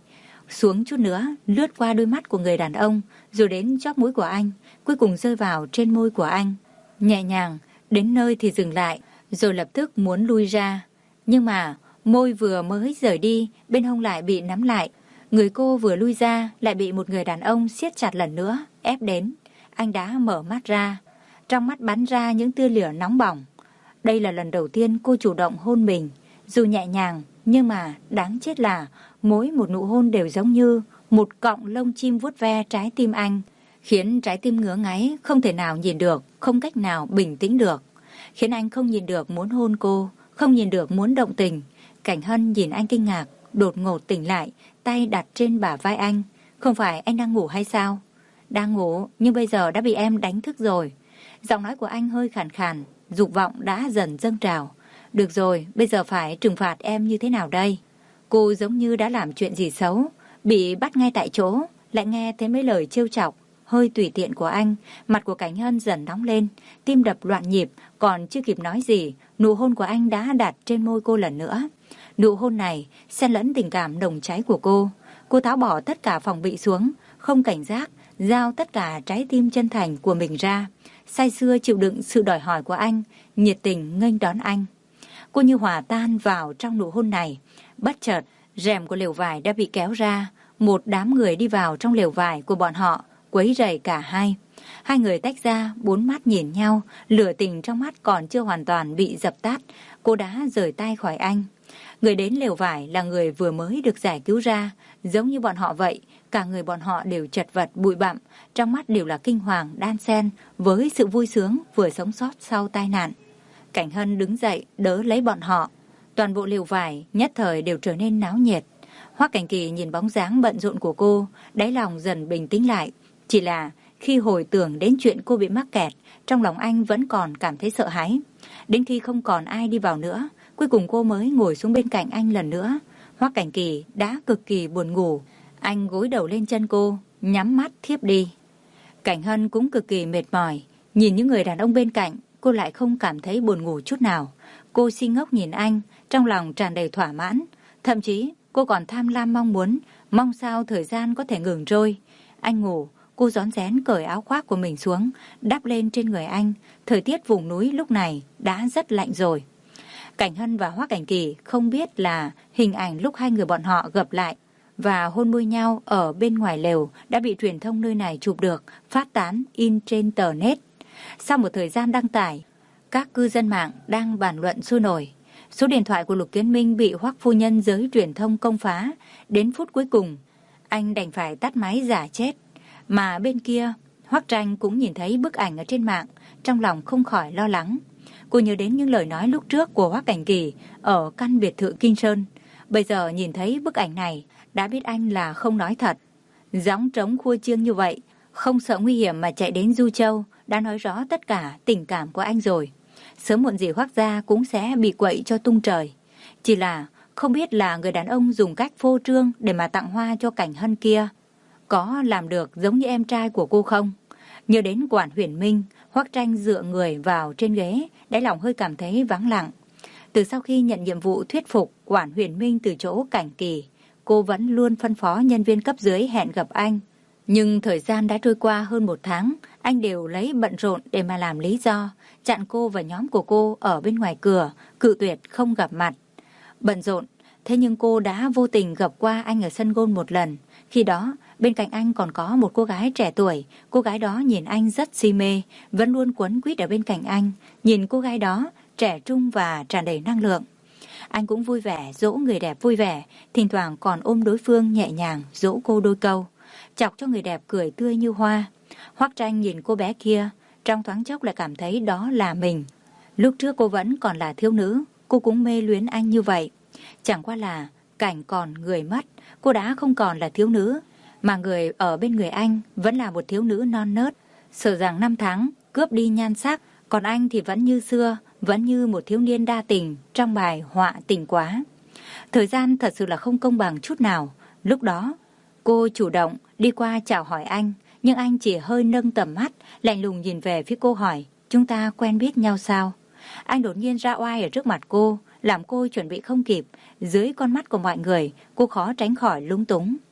Speaker 1: xuống chút nữa, lướt qua đôi mắt của người đàn ông, rồi đến chóp mũi của anh, cuối cùng rơi vào trên môi của anh. Nhẹ nhàng, đến nơi thì dừng lại, rồi lập tức muốn lui ra. Nhưng mà, môi vừa mới rời đi, bên hông lại bị nắm lại. Người cô vừa lui ra, lại bị một người đàn ông siết chặt lần nữa, ép đến. Anh đã mở mắt ra. Trong mắt bắn ra những tia lửa nóng bỏng. Đây là lần đầu tiên cô chủ động hôn mình. Dù nhẹ nhàng, nhưng mà đáng chết là mỗi một nụ hôn đều giống như một cọng lông chim vuốt ve trái tim anh, khiến trái tim ngứa ngáy, không thể nào nhìn được, không cách nào bình tĩnh được. Khiến anh không nhìn được muốn hôn cô, không nhìn được muốn động tình. Cảnh Hân nhìn anh kinh ngạc, đột ngột tỉnh lại, tay đặt trên bả vai anh. Không phải anh đang ngủ hay sao? Đang ngủ, nhưng bây giờ đã bị em đánh thức rồi. Giọng nói của anh hơi khàn khàn, dục vọng đã dần dâng trào. Được rồi, bây giờ phải trừng phạt em như thế nào đây? Cô giống như đã làm chuyện gì xấu, bị bắt ngay tại chỗ, lại nghe thấy mấy lời trêu chọc, hơi tùy tiện của anh. Mặt của Cảnh Hân dần nóng lên, tim đập loạn nhịp, còn chưa kịp nói gì, nụ hôn của anh đã đặt trên môi cô lần nữa. Nụ hôn này xen lẫn tình cảm nồng cháy của cô. Cô tháo bỏ tất cả phòng bị xuống, không cảnh giác, giao tất cả trái tim chân thành của mình ra, say sưa chịu đựng sự đòi hỏi của anh, nhiệt tình nghênh đón anh. Cô như hòa tan vào trong nụ hôn này. Bất chợt, rèm của lều vải đã bị kéo ra, một đám người đi vào trong lều vải của bọn họ, quấy rầy cả hai. Hai người tách ra, bốn mắt nhìn nhau, lửa tình trong mắt còn chưa hoàn toàn bị dập tắt. Cô đã rời tay khỏi anh. Người đến lều vải là người vừa mới được giải cứu ra, giống như bọn họ vậy. Cả người bọn họ đều chật vật bụi bặm, trong mắt đều là kinh hoàng đan xen với sự vui sướng vừa sống sót sau tai nạn. Cảnh Hân đứng dậy đỡ lấy bọn họ. Toàn bộ lều vải nhất thời đều trở nên náo nhiệt. Hoắc Cảnh Kỳ nhìn bóng dáng bận rộn của cô, đáy lòng dần bình tĩnh lại. Chỉ là khi hồi tưởng đến chuyện cô bị mắc kẹt, trong lòng anh vẫn còn cảm thấy sợ hãi. Đến khi không còn ai đi vào nữa, cuối cùng cô mới ngồi xuống bên cạnh anh lần nữa. Hoắc Cảnh Kỳ đã cực kỳ buồn ngủ. Anh gối đầu lên chân cô, nhắm mắt thiếp đi. Cảnh Hân cũng cực kỳ mệt mỏi. Nhìn những người đàn ông bên cạnh, cô lại không cảm thấy buồn ngủ chút nào. Cô si ngốc nhìn anh, trong lòng tràn đầy thỏa mãn. Thậm chí cô còn tham lam mong muốn, mong sao thời gian có thể ngừng trôi. Anh ngủ, cô rón rén cởi áo khoác của mình xuống, đắp lên trên người anh. Thời tiết vùng núi lúc này đã rất lạnh rồi. Cảnh Hân và Hoắc Cảnh Kỳ không biết là hình ảnh lúc hai người bọn họ gặp lại và hôn môi nhau ở bên ngoài lều đã bị truyền thông nơi này chụp được, phát tán in trên tờ net. Sau một thời gian đăng tải, các cư dân mạng đang bàn luận sôi nổi. Số điện thoại của Lục Kiến Minh bị Hoắc phu nhân giới truyền thông công phá. Đến phút cuối cùng, anh đành phải tắt máy giả chết. Mà bên kia, Hoắc Tranh cũng nhìn thấy bức ảnh ở trên mạng, trong lòng không khỏi lo lắng. Cô nhớ đến những lời nói lúc trước của Hoắc Cảnh Kỳ ở căn biệt thự Kinh Sơn. Bây giờ nhìn thấy bức ảnh này, đã biết anh là không nói thật. Gióng trống khua chiêng như vậy, không sợ nguy hiểm mà chạy đến Du Châu, đã nói rõ tất cả tình cảm của anh rồi. Sớm muộn gì Hoắc gia cũng sẽ bị quậy cho tung trời. Chỉ là không biết là người đàn ông dùng cách phô trương để mà tặng hoa cho Cảnh Hân kia có làm được giống như em trai của cô không? Nhớ đến Quản Huyền Minh, Hoắc Tranh dựa người vào trên ghế, đáy lòng hơi cảm thấy vắng lặng. Từ sau khi nhận nhiệm vụ thuyết phục Quản Huyền Minh từ chỗ Cảnh Kỳ, cô vẫn luôn phân phó nhân viên cấp dưới hẹn gặp anh. Nhưng thời gian đã trôi qua hơn một tháng, anh đều lấy bận rộn để mà làm lý do, chặn cô và nhóm của cô ở bên ngoài cửa, cự tuyệt không gặp mặt. Bận rộn, thế nhưng cô đã vô tình gặp qua anh ở sân golf một lần. Khi đó, bên cạnh anh còn có một cô gái trẻ tuổi. Cô gái đó nhìn anh rất si mê, vẫn luôn quấn quýt ở bên cạnh anh. Nhìn cô gái đó, trẻ trung và tràn đầy năng lượng. Anh cũng vui vẻ, dỗ người đẹp vui vẻ, thỉnh thoảng còn ôm đối phương nhẹ nhàng, dỗ cô đôi câu, chọc cho người đẹp cười tươi như hoa. Hoắc Tranh nhìn cô bé kia, trong thoáng chốc lại cảm thấy đó là mình. Lúc trước cô vẫn còn là thiếu nữ, cô cũng mê luyến anh như vậy. Chẳng qua là cảnh còn người mất, cô đã không còn là thiếu nữ, mà người ở bên người anh vẫn là một thiếu nữ non nớt. Sợ rằng năm tháng cướp đi nhan sắc, còn anh thì vẫn như xưa, vẫn như một thiếu niên đa tình trong bài Họa Tình Quá. Thời gian thật sự là không công bằng chút nào. Lúc đó, cô chủ động đi qua chào hỏi anh, nhưng anh chỉ hơi nâng tầm mắt, lạnh lùng nhìn về phía cô hỏi, chúng ta quen biết nhau sao? Anh đột nhiên ra oai ở trước mặt cô, làm cô chuẩn bị không kịp. Dưới con mắt của mọi người, cô khó tránh khỏi lúng túng.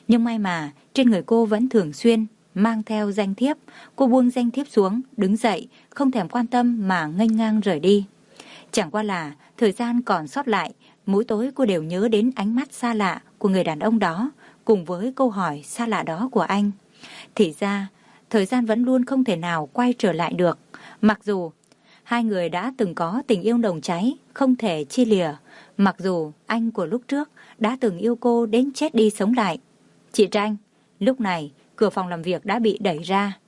Speaker 1: Nhưng may mà trên người cô vẫn thường xuyên mang theo danh thiếp. Cô buông danh thiếp xuống, đứng dậy, không thèm quan tâm mà nghênh ngang rời đi. Chẳng qua là thời gian còn sót lại, mỗi tối cô đều nhớ đến ánh mắt xa lạ của người đàn ông đó, cùng với câu hỏi xa lạ đó của anh. Thì ra, thời gian vẫn luôn không thể nào quay trở lại được. Mặc dù hai người đã từng có tình yêu nồng cháy, không thể chia lìa. Mặc dù anh của lúc trước đã từng yêu cô đến chết đi sống lại. Chị Tranh, lúc này cửa phòng làm việc đã bị đẩy ra.